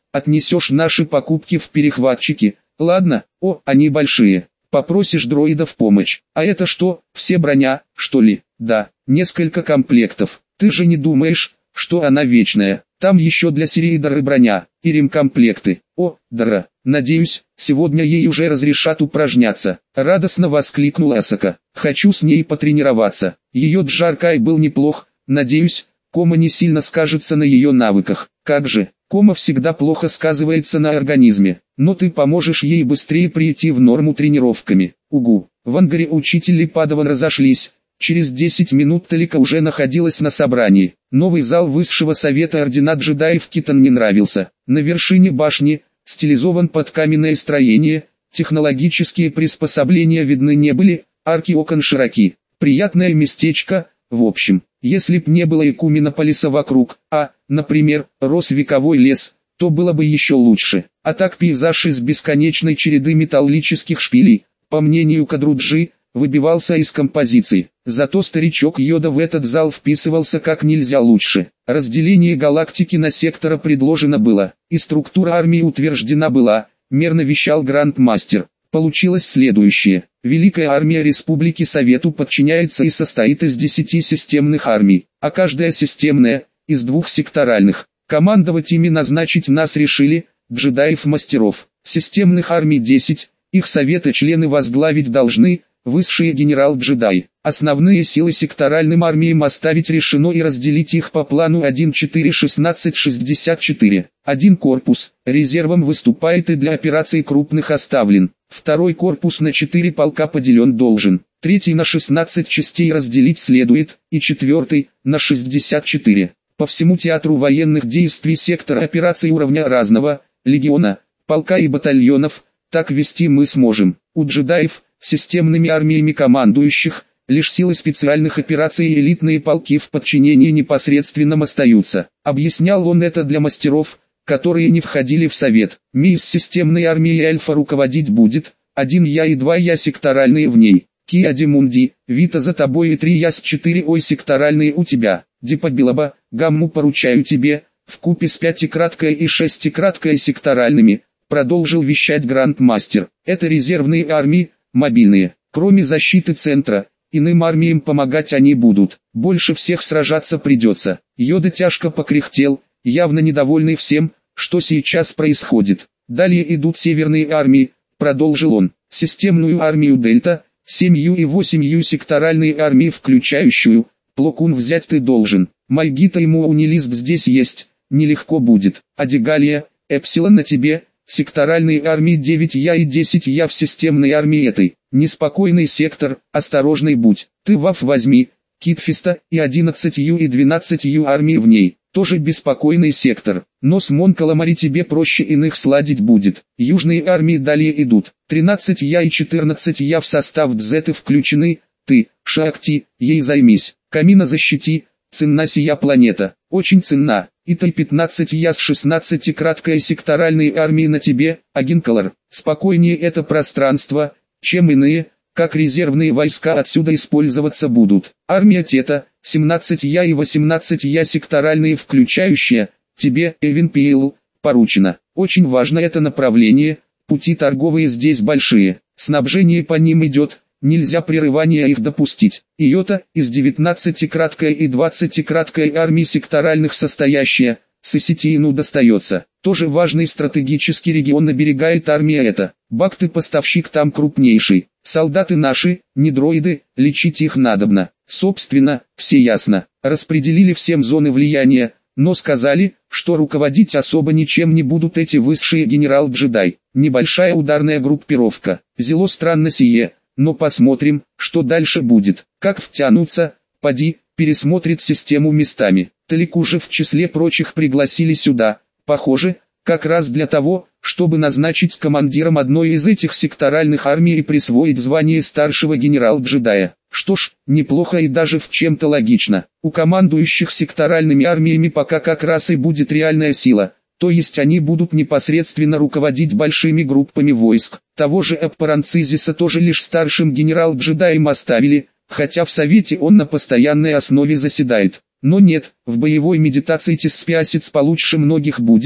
отнесешь наши покупки в перехватчики, ладно? О, они большие. Попросишь дроида в помощь. А это что, все броня, что ли? Да, несколько комплектов. Ты же не думаешь, что она вечная? Там еще для Сириидары броня, и ремкомплекты. О, Дара, надеюсь, сегодня ей уже разрешат упражняться. Радостно воскликнула Асака. Хочу с ней потренироваться. Ее Джаркай был неплох, надеюсь, кома не сильно скажется на ее навыках. Как же, кома всегда плохо сказывается на организме. Но ты поможешь ей быстрее прийти в норму тренировками. Угу. В ангаре учитель и Падаван разошлись. Через десять минут Талика уже находилась на собрании. Новый зал высшего совета ордена джедаев Китан не нравился. На вершине башни, стилизован под каменное строение, технологические приспособления видны не были, арки окон широки. Приятное местечко, в общем. Если б не было Экуминополиса вокруг, а, например, рос вековой лес, то было бы еще лучше. А так пейзаж из бесконечной череды металлических шпилей, по мнению Кадруджи, выбивался из композиции. Зато старичок Йода в этот зал вписывался как нельзя лучше. Разделение галактики на сектора предложено было, и структура армии утверждена была, мерно вещал Грандмастер. Получилось следующее. Великая армия Республики Совету подчиняется и состоит из десяти системных армий, а каждая системная, из двух секторальных. Командовать ими назначить нас решили, джедаев-мастеров. Системных армий десять, их советы члены возглавить должны, высшие генерал-джедай. Основные силы секторальным армиям оставить решено и разделить их по плану один четыре шестнадцать шестьдесят четыре. Один корпус, резервом выступает и для операций крупных оставлен. Второй корпус на четыре полка поделен должен. Третий на шестнадцать частей разделить следует, и четвертый, на шестьдесят четыре. По всему театру военных действий сектор операций уровня разного, легиона, полка и батальонов, так вести мы сможем. У джедаев, системными армиями командующих, лишь силы специальных операций и элитные полки в подчинении непосредственном остаются. Объяснял он это для мастеров, которые не входили в совет. Ми из системной армии Альфа руководить будет, один я и два я секторальные в ней. Киадимунди, Вита за тобой и три яс четыре ой секторальные у тебя. Дипобилоба, Гамму поручаю тебе, вкупе с пятикраткой и шестикраткой секторальными, продолжил вещать Грандмастер. Это резервные армии, мобильные. Кроме защиты центра, иным армиям помогать они будут. Больше всех сражаться придется. Йода тяжко покряхтел, явно недовольный всем, что сейчас происходит. Далее идут северные армии, продолжил он. Системную армию Дельта, семью и восемью секторальные армии включающую, Плокун взять ты должен. Мальгита и Муаунилисп здесь есть, нелегко будет. Адигалия, Эпсилон на тебе, секторальные армии девять я и десять я в системной армии этой. Неспокойный сектор, осторожный будь. Ты Ваф возьми, Китфиста и одиннадцать ю и двенадцать ю армии в ней. Тоже беспокойный сектор, но с Монкаламари тебе проще иных сладить будет. Южные армии далее идут. тринадцать я и четырнадцать я в состав Дзеты включены. Ты, Шакти, ей займись. Камина защити, ценна сия планета, очень ценна. И ты пятнадцать я с шестнадцати краткой секторальной армии на тебе, Агинкалар. Спокойнее это пространство, чем иные, как резервные войска отсюда использоваться будут. Армия Тета, семнадцать я и восемнадцать я секторальные включающие, тебе, Эвин Пиэлу, поручено. Очень важно это направление, пути торговые здесь большие, снабжение по ним идет, нельзя прерывания их допустить. Иота, из девятнадцати краткой и двадцати краткой армии секторальных состоящая, Сеситиину достается. Тоже важный стратегический регион оберегает армия эта. Бакты поставщик там крупнейший. Солдаты наши, не дроиды, лечить их надобно. Собственно, все ясно. Распределили всем зоны влияния, но сказали, что руководить особо ничем не будут эти высшие генерал-джедай. Небольшая ударная группировка. Зело странно сие, но посмотрим, что дальше будет. Как втянуться, поди, пересмотрит систему местами. Талику же в числе прочих пригласили сюда, похоже, как раз для того, чтобы назначить командиром одной из этих секторальных армий и присвоить звание старшего генерал-джедая. Что ж, неплохо и даже в чем-то логично. У командующих секторальными армиями пока как раз и будет реальная сила, то есть они будут непосредственно руководить большими группами войск. Того же Эппаранцизиса тоже лишь старшим генерал-джедаем оставили, хотя в Совете он на постоянной основе заседает. Но нет, в боевой медитации Теспиасец получше многих будет,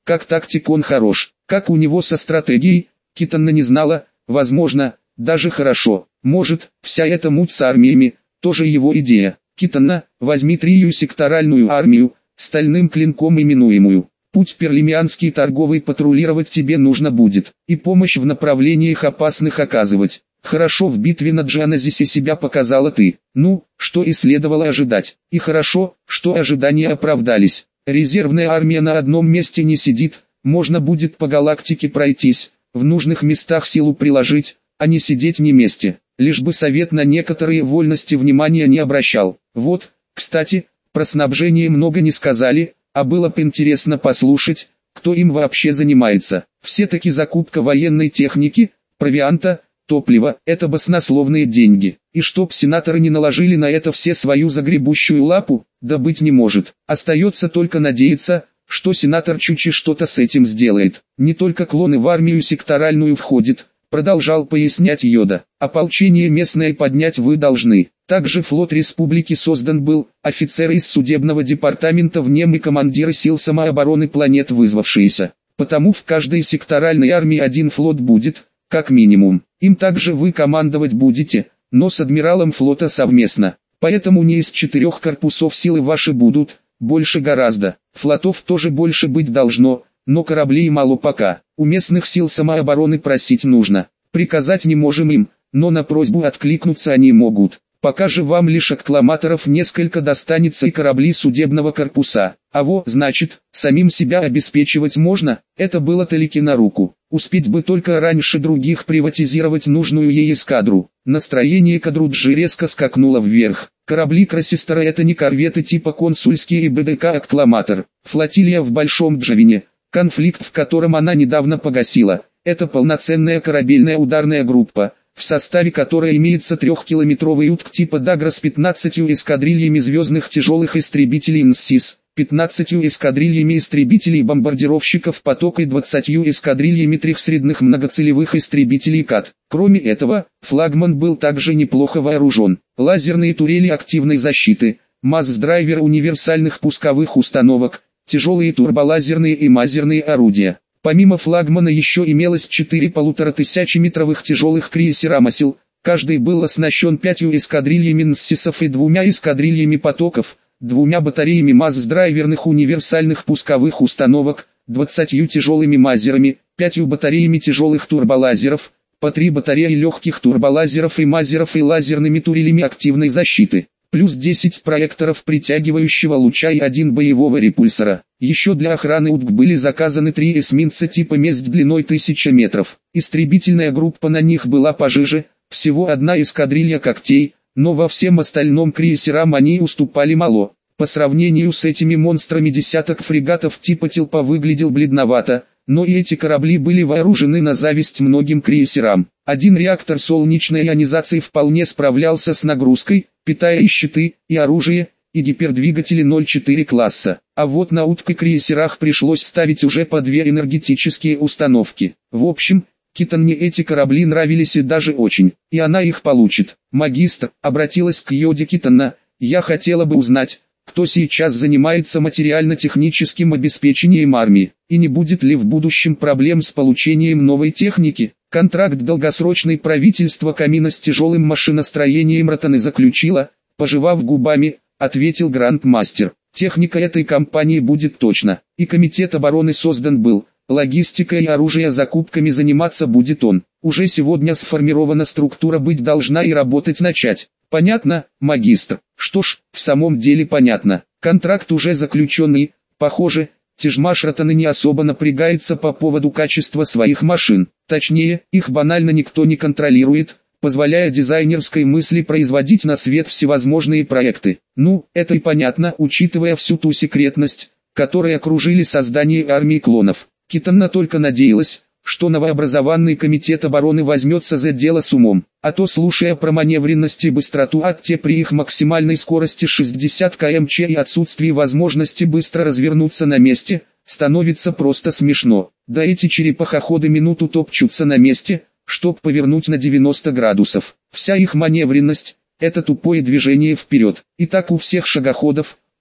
как тактик он хорош, как у него со стратегией, Китанна не знала, возможно, даже хорошо. Может, вся эта муть с армиями, тоже его идея. Китанна, возьми трию секторальную армию, стальным клинком именуемую. Путь перлимианский торговый патрулировать тебе нужно будет, и помощь в направлениях опасных оказывать. Хорошо в битве на Джаназисе себя показала ты, ну, что и следовало ожидать. И хорошо, что ожидания оправдались. Резервная армия на одном месте не сидит, можно будет по галактике пройтись, в нужных местах силу приложить, а не сидеть не месте. Лишь бы совет на некоторые вольности внимания не обращал. Вот, кстати, про снабжение много не сказали, а было бы интересно послушать, кто им вообще занимается. Все-таки закупка военной техники, провианта, топлива – это баснословные деньги. И чтоб сенаторы не наложили на это все свою загребущую лапу, да быть не может. Остается только надеяться, что сенатор Чучи что-то с этим сделает. Не только клоны в армию секторальную входят, продолжал пояснять Йода. Ополчение местное поднять вы должны. Также флот республики создан был, офицеры из судебного департамента в нем и командиры сил самообороны планет вызвавшиеся. Потому в каждой секторальной армии один флот будет, как минимум. Им также вы командовать будете, но с адмиралом флота совместно. Поэтому не из четырех корпусов силы ваши будут, больше гораздо. Флотов тоже больше быть должно, но кораблей мало пока. У местных сил самообороны просить нужно. Приказать не можем им, но на просьбу откликнуться они могут. Пока же вам лишь аккламаторов несколько достанется и корабли судебного корпуса. А во, значит, самим себя обеспечивать можно, это было Талике на руку. Успеть бы только раньше других приватизировать нужную ей эскадру. Настроение Кадруджи резко скакнуло вверх. Корабли Красистера — это не корветы типа консульские и БДК «Аккламатор». Флотилия в Большом Джавине, конфликт в котором она недавно погасила, это полноценная корабельная ударная группа, в составе которой имеется трехкилометровый ютк типа Дагра с пятнадцатью эскадрильями звездных тяжелых истребителей НСИС, пятнадцатью эскадрильями истребителей-бомбардировщиков «Поток» и двадцатью эскадрильями трехсредных многоцелевых истребителей КАТ. Кроме этого, флагман был также неплохо вооружен. Лазерные турели активной защиты, МАЗ-драйвер универсальных пусковых установок, тяжелые турболазерные и мазерные орудия. Помимо флагмана еще имелось четыре полуторатысячеметровых тяжелых крейсера «Масил», каждый был оснащен пятью эскадрильями НСИСов и двумя эскадрильями «Потоков», двумя батареями МАЗ-драйверных универсальных пусковых установок, двадцатью тяжелыми мазерами, пятью батареями тяжелых турболазеров, по три батареи легких турболазеров и мазеров и лазерными турелями активной защиты, плюс десять проекторов притягивающего луча и один боевого репульсора. Еще для охраны УТК были заказаны три эсминца типа «Месть» длиной тысяча метров. Истребительная группа на них была пожиже, всего одна эскадрилья когтей, но во всем остальном крейсерам они уступали мало. По сравнению с этими монстрами десяток фрегатов типа «Телпа» выглядел бледновато, но и эти корабли были вооружены на зависть многим крейсерам. Один реактор солнечной ионизации вполне справлялся с нагрузкой, питая и щиты, и оружие, и гипердвигатели ноль четыре класса. А вот на УТК и крейсерах пришлось ставить уже по две энергетические установки. В общем, Китанне эти корабли нравились и даже очень, и она их получит. Магистр, обратилась к Йоде Китанна, я хотела бы узнать, кто сейчас занимается материально-техническим обеспечением армии, и не будет ли в будущем проблем с получением новой техники. Контракт долгосрочный правительство Камина с тяжелым машиностроением Ротаны заключило, пожевав губами, ответил Грандмастер. Техника этой компании будет точно, и комитет обороны создан был. Логистикой и оружия закупками заниматься будет он. Уже сегодня сформирована структура быть должна и работать начать. Понятно, магистр? Что ж, в самом деле понятно. Контракт уже заключенный, похоже, Тяжмаш Ротаны не особо напрягается по поводу качества своих машин. Точнее, их банально никто не контролирует, позволяя дизайнерской мысли производить на свет всевозможные проекты. Ну, это и понятно, учитывая всю ту секретность, которой окружили создание армии клонов. Китанна только надеялась, что новообразованный комитет обороны возьмется за дело с умом, а то, слушая про маневренность и быстроту Атте при их максимальной скорости шестьдесят километров в час и отсутствии возможности быстро развернуться на месте, становится просто смешно. Да эти черепахоходы минуту топчутся на месте, чтоб повернуть на девяносто градусов. Вся их маневренность – это тупое движение вперед. И так у всех шагоходов,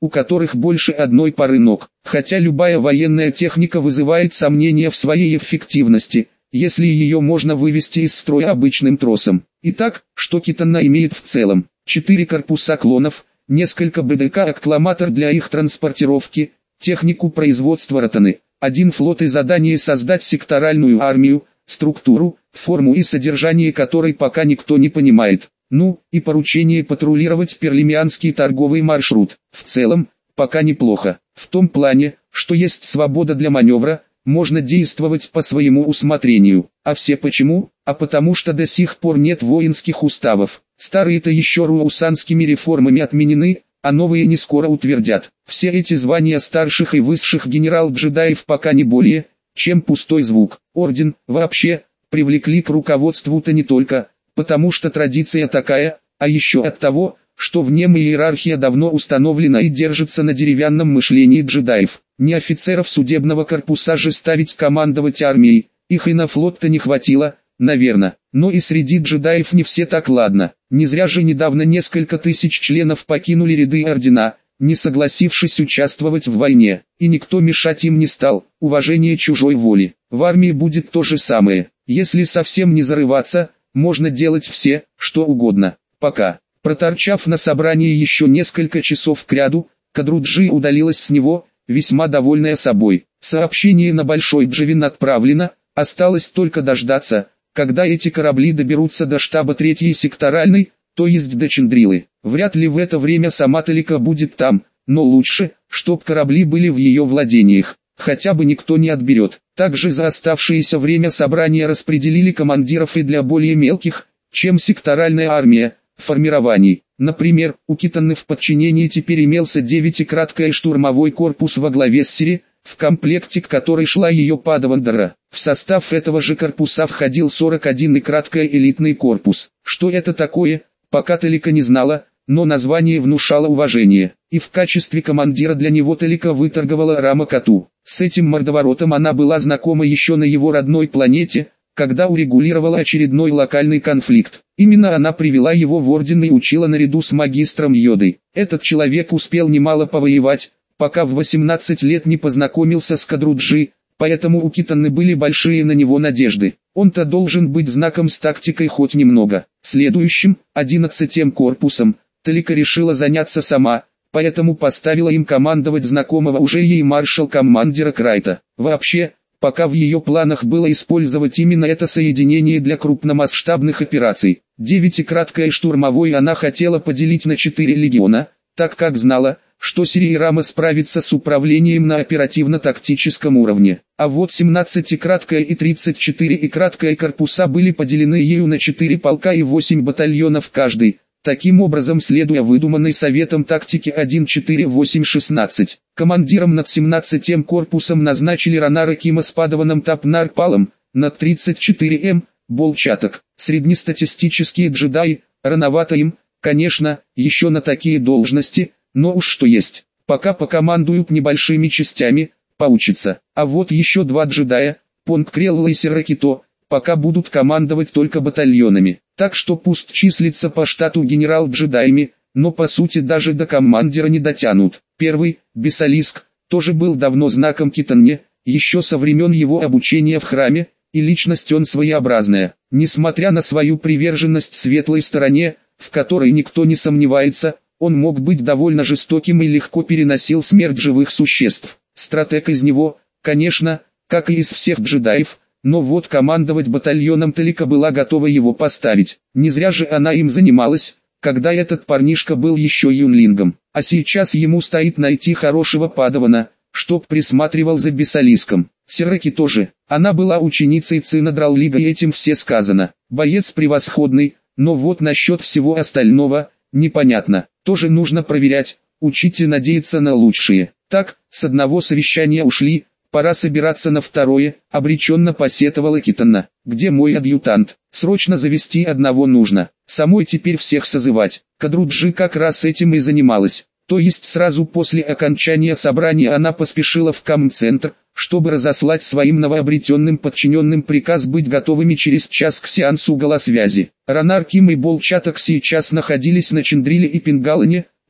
у которых больше одной пары ног. Хотя любая военная техника вызывает сомнения в своей эффективности, если ее можно вывести из строя обычным тросом. Итак, что Китана имеет в целом? Четыре корпуса клонов, несколько БДК-аккламатор для их транспортировки, технику производства ротаны, один флот и задание создать секторальную армию, структуру, форму и содержание которой пока никто не понимает. Ну, и поручение патрулировать перлимианский торговый маршрут. В целом, пока неплохо. В том плане, что есть свобода для маневра, можно действовать по своему усмотрению. А все почему? А потому что до сих пор нет воинских уставов. Старые-то еще руаусанскими реформами отменены, а новые не скоро утвердят. Все эти звания старших и высших генерал-джедаев пока не более, чем пустой звук. Орден, вообще, привлекли к руководству-то не только, потому что традиция такая, а еще от того, что в нем иерархия давно установлена и держится на деревянном мышлении джедаев. Не офицеров судебного корпуса же ставить командовать армией, их и на флот-то не хватило, наверное. Но и среди джедаев не все так ладно. Не зря же недавно несколько тысяч членов покинули ряды ордена, не согласившись участвовать в войне, и никто мешать им не стал. Уважение чужой воли. В армии будет то же самое. Если совсем не зарываться, можно делать все, что угодно. Пока. Проторчав на собрании еще несколько часов кряду, Кадруджи удалилась с него, весьма довольная собой. Сообщение на Большой Джавин отправлено, осталось только дождаться, когда эти корабли доберутся до штаба третьей секторальной, то есть до Чандрилы. Вряд ли в это время сама Талика будет там, но лучше, чтоб корабли были в ее владениях. Хотя бы никто не отберет. Также за оставшееся время собрания распределили командиров и для более мелких, чем секторальная армия, формирований. Например, у Китаны в подчинении теперь имелся девятикраткий штурмовой корпус во главе с Сири, в комплекте к которой шла ее падавандера. В состав этого же корпуса входил сорок один и краткий элитный корпус. Что это такое, пока Талика не знала, но название внушало уважение, и в качестве командира для него Талика выторговала Рама Кату. С этим мордоворотом она была знакома еще на его родной планете, когда урегулировала очередной локальный конфликт. Именно она привела его в орден и учила наряду с магистром Йодой. Этот человек успел немало повоевать, пока в восемнадцать лет не познакомился с Кадруджи, поэтому у Китаны были большие на него надежды. Он-то должен быть знаком с тактикой хоть немного. Следующим, одиннадцатым корпусом, Талика решила заняться сама, поэтому поставила им командовать знакомого уже ей маршал-командира Крайта. Вообще, пока в ее планах было использовать именно это соединение для крупномасштабных операций. Девятикраткий штурмовой она хотела поделить на четыре легиона, так как знала, что Сири и Рама справится с управлением на оперативно-тактическом уровне. А вот семнадцатикраткая и тридцать четыре и краткая корпуса были поделены ею на четыре полка и восемь батальонов каждый. Таким образом, следуя выдуманной советом тактики один четыре восемь шестнадцать, командиром над семнадцатым корпусом назначили Ранара Кима с Падаваном Тапнарпалом, над тридцать четыре эм, Болчаток. Среднестатистические джедаи, рановато им, конечно, еще на такие должности, но уж что есть. Пока покомандуют небольшими частями, поучатся. А вот еще два джедая, Понг Крелла и Серакито, пока будут командовать только батальонами. Так что пусть числится по штату генерал-джедаями, но по сути даже до командира не дотянут. Первый, Бесалиск, тоже был давно знаком Китане, еще со времен его обучения в храме, и личность он своеобразная. Несмотря на свою приверженность светлой стороне, в которой никто не сомневается, он мог быть довольно жестоким и легко переносил смерть живых существ. Стратег из него, конечно, как и из всех джедаев, но вот командовать батальоном Талика была готова его поставить. Не зря же она им занималась, когда этот парнишка был еще юнлингом. А сейчас ему стоит найти хорошего падавана, чтоб присматривал за Бесалиском. Сераки тоже. Она была ученицей Цина Драллига, и этим все сказано. Боец превосходный, но вот насчет всего остального, непонятно. Тоже нужно проверять, учить и надеяться на лучшее. Так, с одного совещания ушли, пора собираться на второе, обреченно посетовала Китана. Где мой адъютант? Срочно завести одного нужно. Самой теперь всех созывать. Кадруджи как раз этим и занималась. То есть сразу после окончания собрания она поспешила в Кам-центр, чтобы разослать своим новообретенным подчиненным приказ быть готовыми через час к сеансу голосвязи. Ранар Ким и Болчаток сейчас находились на Чандриле и Пингалане,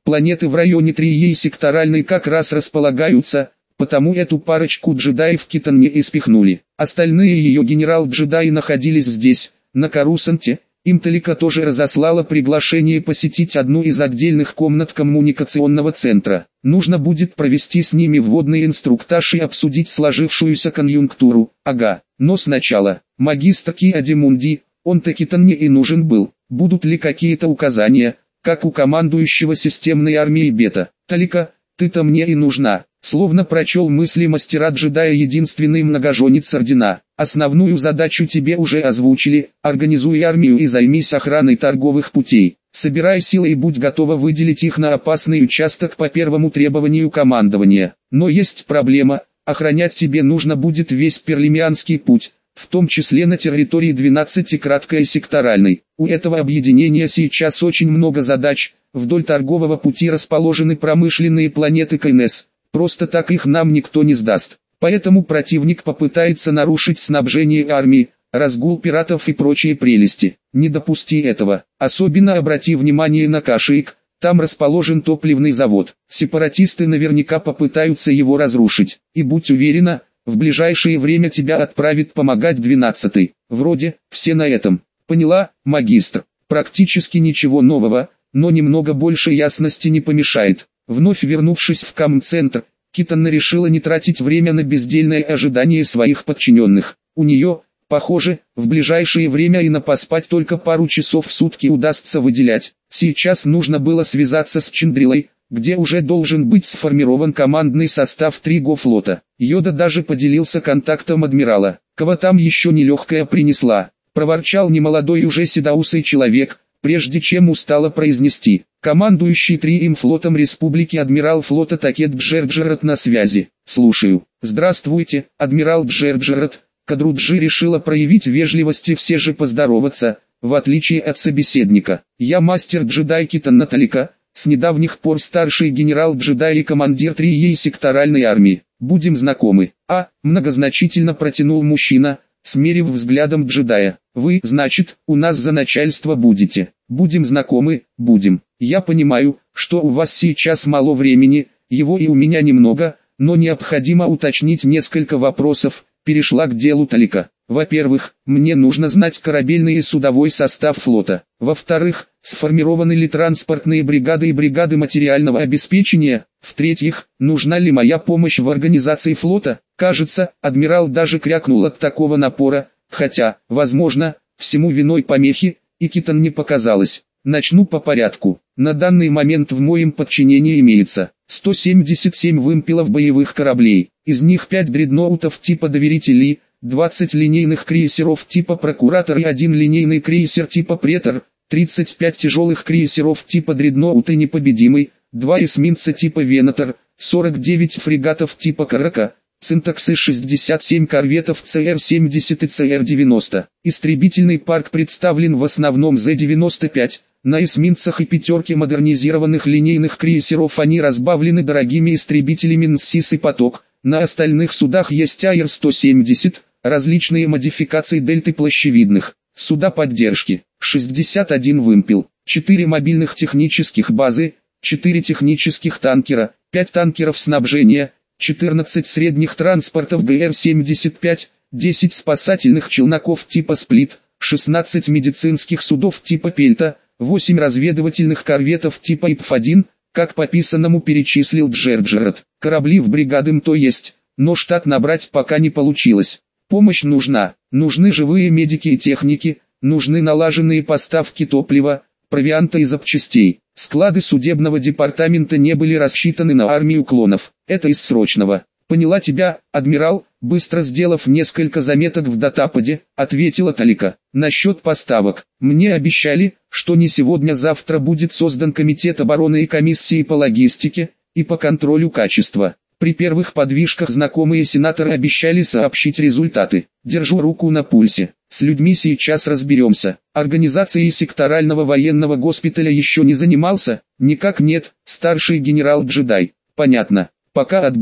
Планеты в районе Трией секторальной как раз располагаются, потому эту парочку джедаев Китон не испихнули. Остальные ее генерал-джедаи находились здесь, на Корусанте. Им Талика тоже разослала приглашение посетить одну из отдельных комнат коммуникационного центра. Нужно будет провести с ними вводный инструктаж и обсудить сложившуюся конъюнктуру. Ага, но сначала, магистр Киадимунди, он-то Китон не и нужен был. Будут ли какие-то указания, как у командующего системной армией Бета? Талика, ты-то мне и нужна. Словно прочел мысли мастера-джедая единственный многоженец ордена. Основную задачу тебе уже озвучили, организуй армию и займись охраной торговых путей. Собирай силы и будь готова выделить их на опасный участок по первому требованию командования. Но есть проблема, охранять тебе нужно будет весь Перлимианский путь, в том числе на территории двенадцати краткой и секторальной. У этого объединения сейчас очень много задач, вдоль торгового пути расположены промышленные планеты Кайнес. Просто так их нам никто не сдаст. Поэтому противник попытается нарушить снабжение армии, разгул пиратов и прочие прелести. Не допусти этого. Особенно обрати внимание на Кашиик, там расположен топливный завод. Сепаратисты наверняка попытаются его разрушить. И будь уверена, в ближайшее время тебя отправят помогать двенадцатый. Вроде, все на этом. Поняла, магистр? Практически ничего нового, но немного больше ясности не помешает. Вновь вернувшись в Кам-центр, Китон решила не тратить время на бездельное ожидание своих подчиненных. У нее, похоже, в ближайшее время и на поспать только пару часов в сутки удастся выделять. Сейчас нужно было связаться с Чендрилой, где уже должен быть сформирован командный состав Триго флота. Йода даже поделился контактом адмирала. Кого там еще нелегкая принесла, проворчал немолодой уже седоусый человек, прежде чем устало произнести. Командующий Триим флотом Республики адмирал флота Такет Джерджерат на связи. Слушаю. Здравствуйте, адмирал Джерджерат. Кадруджи решила проявить вежливость и все же поздороваться, в отличие от собеседника. Я мастер-джедай Китон Наталика, с недавних пор старший генерал-джедай и командир Трией секторальной армии. Будем знакомы. А, многозначительно протянул мужчина, смерив взглядом джедая. Вы, значит, у нас за начальство будете. Будем знакомы, будем. Я понимаю, что у вас сейчас мало времени, его и у меня немного, но необходимо уточнить несколько вопросов, перешла к делу Талика. Во-первых, мне нужно знать корабельный и судовой состав флота. Во-вторых, сформированы ли транспортные бригады и бригады материального обеспечения. В-третьих, нужна ли моя помощь в организации флота. Кажется, адмирал даже крякнул от такого напора, хотя, возможно, всему виной помехи, и Китон не показалось. Начну по порядку. На данный момент в моем подчинении имеется сто семьдесят семь вымпелов боевых кораблей, из них пять дредноутов типа доверителей, двадцать линейных крейсеров типа Прокуратор и один линейный крейсер типа Претор, тридцать пять тяжелых крейсеров типа Дредноут и Непобедимый, два эсминца типа Венатор, сорок девять фрегатов типа Карака, синтаксы шестьдесят семь корветов Цэ Эр семьдесят и Цэ Эр девяносто. Истребительный парк представлен в основном Зэ девяносто пять. На эсминцах и пятерке модернизированных линейных крейсеров они разбавлены дорогими истребителями Нсис и Поток. На остальных судах есть А Эр сто семьдесят, различные модификации дельты плащевидных, суда поддержки, шестьдесят один вымпел, четыре мобильных технических базы, четыре технических танкера, пять танкеров снабжения, четырнадцать средних транспортов Гэ Эр семьдесят пять, десять спасательных челноков типа Сплит, шестнадцать медицинских судов типа Пельта, восемь разведывательных корветов типа И П Ф один, как по писанному перечислил Джерджерат. Корабли в бригады м то есть, но штат набрать пока не получилось. Помощь нужна, нужны живые медики и техники, нужны налаженные поставки топлива, провианта и запчастей. Склады судебного департамента не были рассчитаны на армию клонов. Это из срочного. Поняла тебя, адмирал, быстро сделав несколько заметок в датападе, ответила Талика. Насчет поставок. Мне обещали, что не сегодня-завтра будет создан комитет обороны и комиссии по логистике и по контролю качества. При первых подвижках знакомые сенаторы обещали сообщить результаты. Держу руку на пульсе. С людьми сейчас разберемся. Организацией секторального военного госпиталя еще не занимался? Никак нет, старший генерал-джедай. Понятно. Пока отбой.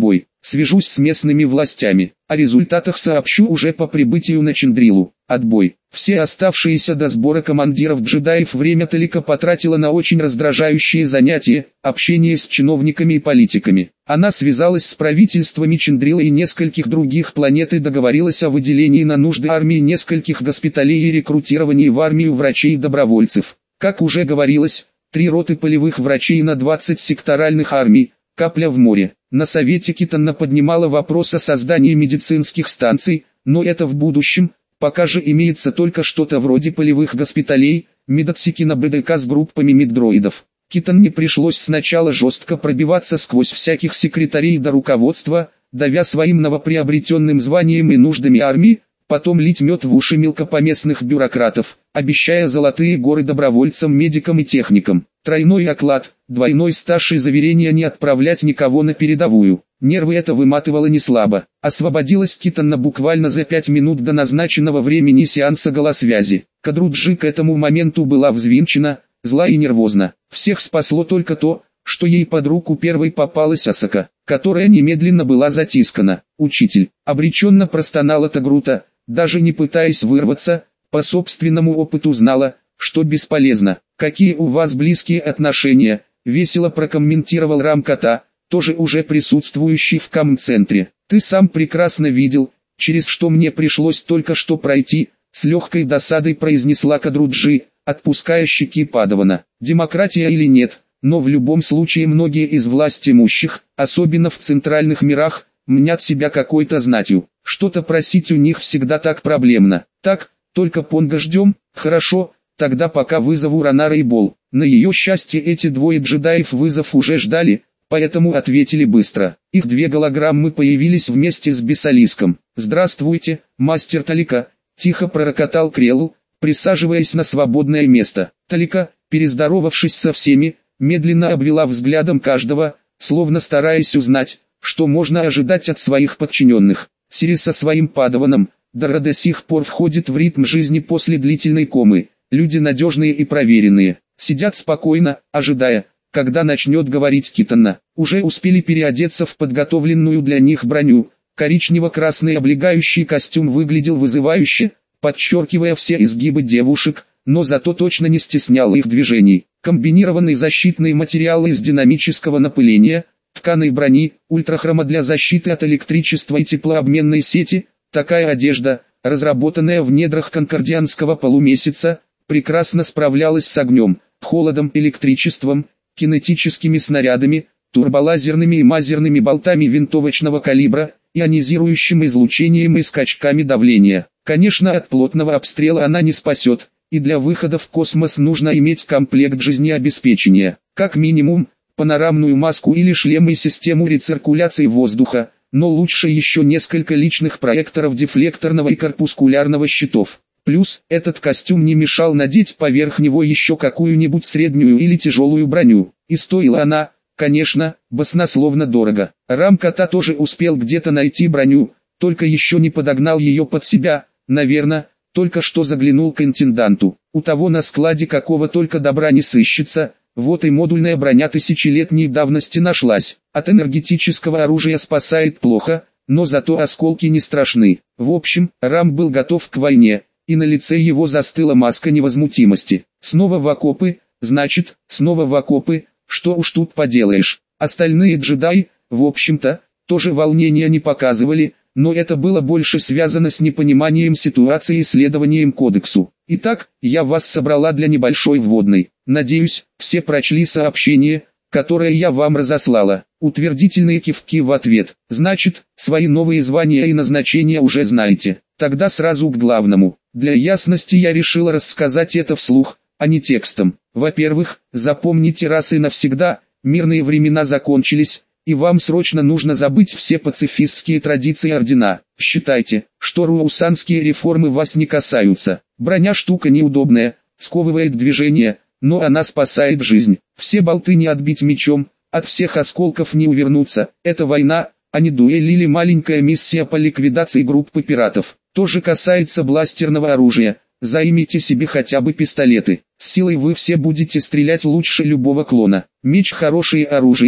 Свяжусь с местными властями. О результатах сообщу уже по прибытию на Чандрилу. Отбой. Все оставшиеся до сбора командиров джедаев время Талика потратила на очень раздражающие занятия, общение с чиновниками и политиками. Она связалась с правительствами Чандрилы и нескольких других планет и договорилась о выделении на нужды армии нескольких госпиталей и рекрутировании в армию врачей и добровольцев. Как уже говорилось, три роты полевых врачей на двадцать секторальных армий, капля в море. На совете Китана поднимала вопрос о создании медицинских станций, но это в будущем. Пока же имеется только что-то вроде полевых госпиталей, медотсеки на БДК с группами меддроидов. Китане пришлось сначала жестко пробиваться сквозь всяких секретарей до руководства, давя своим новоприобретенным званием и нуждами армии, потом лить мед в уши мелкопоместных бюрократов, обещая золотые горы добровольцам, медикам и техникам, тройной оклад, двойной стаж и заверение не отправлять никого на передовую. Нервы это выматывало не слабо. Освободилась Китана буквально за пять минут до назначенного времени сеанса голосвязи. Кадруджи к этому моменту была взвинчена, зла и нервозна. Всех спасло только то, что ей под руку первой попалась Асака, которая немедленно была затискана. «Учитель», обреченно простонала Тагрута, даже не пытаясь вырваться, по собственному опыту знала, что бесполезно. «Какие у вас близкие отношения?» — весело прокомментировал Рамката, тоже уже присутствующий в кам-центре. «Ты сам прекрасно видел, через что мне пришлось только что пройти», — с легкой досадой произнесла Кадруджи, отпуская щеки Падавана. «Демократия или нет, но в любом случае многие из властимущих, особенно в центральных мирах, мнят себя какой-то знатью. Что-то просить у них всегда так проблемно. Так, только Понга ждем, хорошо, тогда пока вызову Ранара и Бол». На ее счастье эти двое джедаев вызов уже ждали, поэтому ответили быстро. Их две голограммы появились вместе с Бесалиском. «Здравствуйте, мастер Талика», — тихо пророкотал Крелл, присаживаясь на свободное место. Талика, перездоровавшись со всеми, медленно обвела взглядом каждого, словно стараясь узнать, что можно ожидать от своих подчиненных. Сири со своим падаваном, Дара до сих пор входит в ритм жизни после длительной комы. Люди надежные и проверенные, сидят спокойно, ожидая, когда начнет говорить Китана. Уже успели переодеться в подготовленную для них броню. Коричнево-красный облегающий костюм выглядел вызывающе, подчеркивая все изгибы девушек, но зато точно не стеснял их движений. Комбинированный защитный материал из динамического напыления, тканой брони, ультрахрома для защиты от электричества и теплообменной сети. Такая одежда, разработанная в недрах конкордианского полумесяца, прекрасно справлялась с огнем, холодом, электричеством, кинетическими снарядами, турболазерными и мазерными болтами винтовочного калибра, ионизирующим излучением и скачками давления. Конечно, от плотного обстрела она не спасет, и для выхода в космос нужно иметь комплект жизнеобеспечения, как минимум, панорамную маску или шлем и систему рециркуляции воздуха, но лучше еще несколько личных проекторов дефлекторного и корпускулярного щитов. Плюс, этот костюм не мешал надеть поверх него еще какую-нибудь среднюю или тяжелую броню, и стоила она, конечно, баснословно дорого. Рамката тоже успел где-то найти броню, только еще не подогнал ее под себя, наверное, только что заглянул к интенданту. У того на складе какого только добра не сыщется, вот и модульная броня тысячелетней давности нашлась. От энергетического оружия спасает плохо, но зато осколки не страшны. В общем, Рам был готов к войне, и на лице его застыла маска невозмутимости. Снова в окопы, значит, снова в окопы, что уж тут поделаешь. Остальные джедаи, в общем-то, тоже волнения не показывали, но это было больше связано с непониманием ситуации и следованием кодексу. Итак, я вас собрала для небольшой вводной. Надеюсь, все прочли сообщение, которое я вам разослала. Утвердительные кивки в ответ. Значит, свои новые звания и назначения уже знаете. Тогда сразу к главному. Для ясности я решила рассказать это вслух, а не текстом. Во-первых, запомните раз и навсегда, мирные времена закончились, и вам срочно нужно забыть все пацифистские традиции ордена. Считайте, что руаусанские реформы вас не касаются. Броня штука неудобная, сковывает движение, но она спасает жизнь. Все болты не отбить мечом, от всех осколков не увернуться. Это война, а не дуэль или маленькая миссия по ликвидации группы пиратов. То же касается бластерного оружия. Займите себе хотя бы пистолеты. С силой вы все будете стрелять лучше любого клона. Меч хорошее оружие,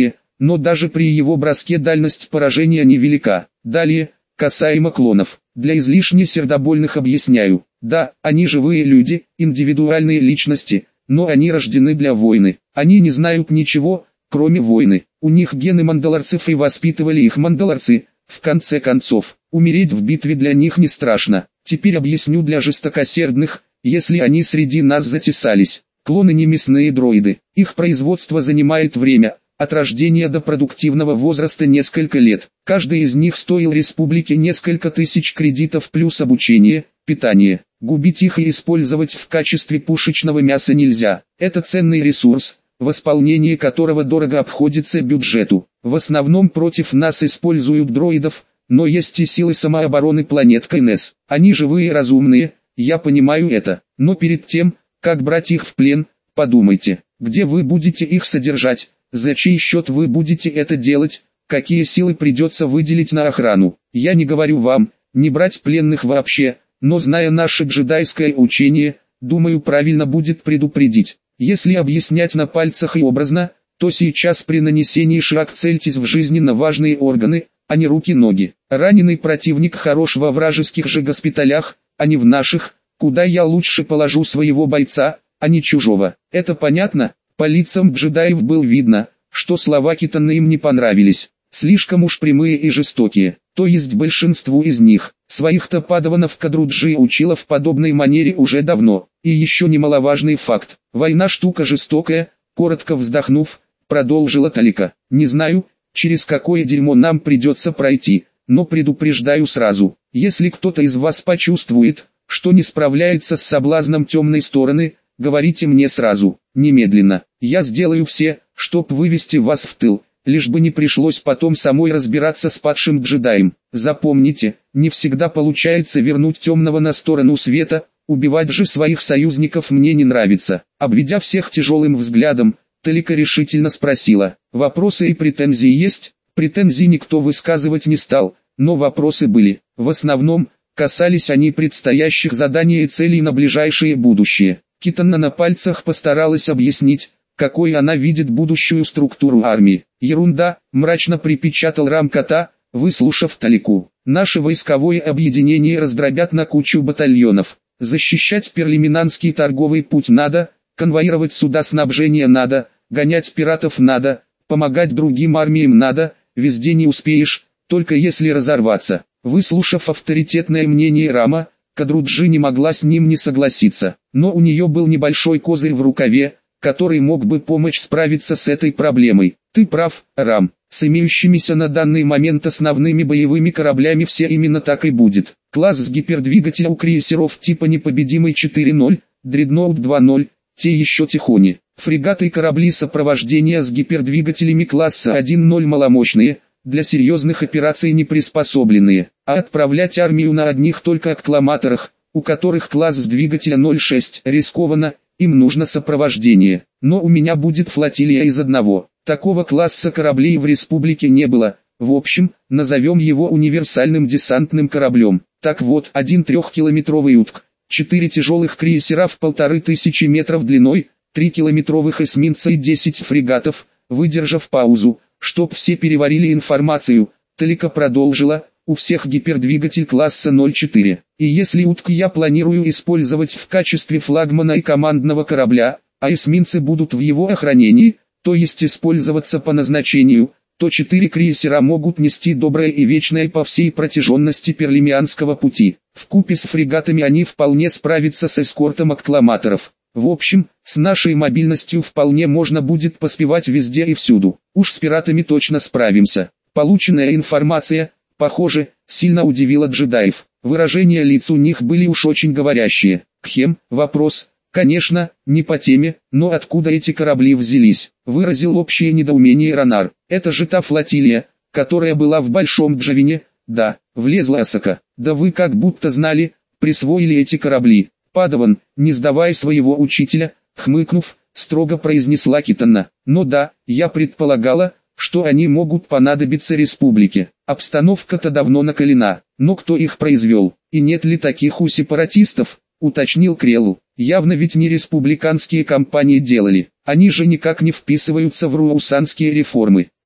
но даже при его броске дальность поражения невелика. Далее, касаемо клонов. Для излишне сердобольных объясняю. Да, они живые люди, индивидуальные личности, но они рождены для войны. Они не знают ничего, кроме войны. У них гены мандалорцев и воспитывали их мандалорцы. В конце концов, умереть в битве для них не страшно. Теперь объясню для жестокосердных, если они среди нас затесались. Клоны не мясные дроиды. Их производство занимает время, от рождения до продуктивного возраста несколько лет. Каждый из них стоил республике несколько тысяч кредитов плюс обучение, питание. Губить их и использовать в качестве пушечного мяса нельзя. Это ценный ресурс, восполнение которого дорого обходится бюджету. В основном против нас используют дроидов, но есть и силы самообороны планет КНС. Они живые и разумные, я понимаю это. Но перед тем, как брать их в плен, подумайте, где вы будете их содержать, за чей счет вы будете это делать, какие силы придется выделить на охрану. Я не говорю вам, не брать пленных вообще, но зная наше джедайское учение, думаю, правильно будет предупредить. Если объяснять на пальцах и образно, то сейчас при нанесении шаг цельтесь в жизненно важные органы, а не руки-ноги. Раненый противник хорош во вражеских же госпиталях, а не в наших, куда я лучше положу своего бойца, а не чужого. Это понятно? По лицам джедаев было видно, что слова Китана им не понравились. Слишком уж прямые и жестокие. То есть большинству из них. Своих-то падаванов Кадруджи учила в подобной манере уже давно. И еще немаловажный факт. Война штука жестокая, коротко вздохнув, продолжила Талика. Не знаю, через какое дерьмо нам придется пройти, но предупреждаю сразу. Если кто-то из вас почувствует, что не справляется с соблазном темной стороны, говорите мне сразу, немедленно. Я сделаю все, чтоб вывести вас в тыл, лишь бы не пришлось потом самой разбираться с падшим джедаем. Запомните, не всегда получается вернуть темного на сторону света, убивать же своих союзников мне не нравится. Обведя всех тяжелым взглядом, Талика решительно спросила, вопросы и претензии есть? Претензий никто высказывать не стал, но вопросы были. В основном, касались они предстоящих заданий и целей на ближайшее будущее. Китана на пальцах постаралась объяснить, какой она видит будущую структуру армии. Ерунда, мрачно припечатал Рамката, выслушав Талику. Наше войсковое объединение раздробят на кучу батальонов. Защищать Перлиминанский торговый путь надо, конвоировать суда снабжения надо, гонять пиратов надо, помогать другим армиям надо, везде не успеешь, только если разорваться. Выслушав авторитетное мнение Рама, Кадруджи не могла с ним не согласиться, но у нее был небольшой козырь в рукаве, который мог бы помочь справиться с этой проблемой. Ты прав, Рам, с имеющимися на данный момент основными боевыми кораблями все именно так и будет. Класс с гипердвигателя у крейсеров типа Непобедимый четыре ноль, Дредноут два ноль, те еще тихони. Фрегаты и корабли сопровождения с гипердвигателями класса один ноль маломощные, для серьезных операций не приспособленные, а отправлять армию на одних только аккламаторах, у которых класс с двигателя ноль шесть рискованно, им нужно сопровождение. Но у меня будет флотилия из одного. Такого класса кораблей в республике не было. В общем, назовем его универсальным десантным кораблем. Так вот, один трехкилометровый утк, четыре тяжелых крейсера в полторы тысячи метров длиной, три километровых эсминца и десять фрегатов. Выдержав паузу, чтоб все переварили информацию, Талика продолжила, у всех гипердвигатель класса ноль четыре. И если утк я планирую использовать в качестве флагмана и командного корабля, а эсминцы будут в его охранении, то есть использоваться по назначению, то четыре крейсера могут нести доброе и вечное по всей протяженности Перлимианского пути. Вкупе с фрегатами они вполне справятся с эскортом аккламаторов. В общем, с нашей мобильностью вполне можно будет поспевать везде и всюду. Уж с пиратами точно справимся. Полученная информация, похоже, сильно удивила джедаев. Выражения лиц у них были уж очень говорящие. Кхем, вопрос, конечно, не по теме, но откуда эти корабли взялись? Выразил общее недоумение Ронар. Это же та флотилия, которая была в Большом Джавине. Да, влезла Асака. Да вы как будто знали, присвоили эти корабли. Падаван, не сдавая своего учителя, хмыкнув, строго произнесла Китана. Но да, я предполагала, что они могут понадобиться республике. Обстановка-то давно накалена, но кто их произвел? И нет ли таких у сепаратистов? Уточнил Крелл. Явно ведь не республиканские компании делали. Они же никак не вписываются в руусанские реформы.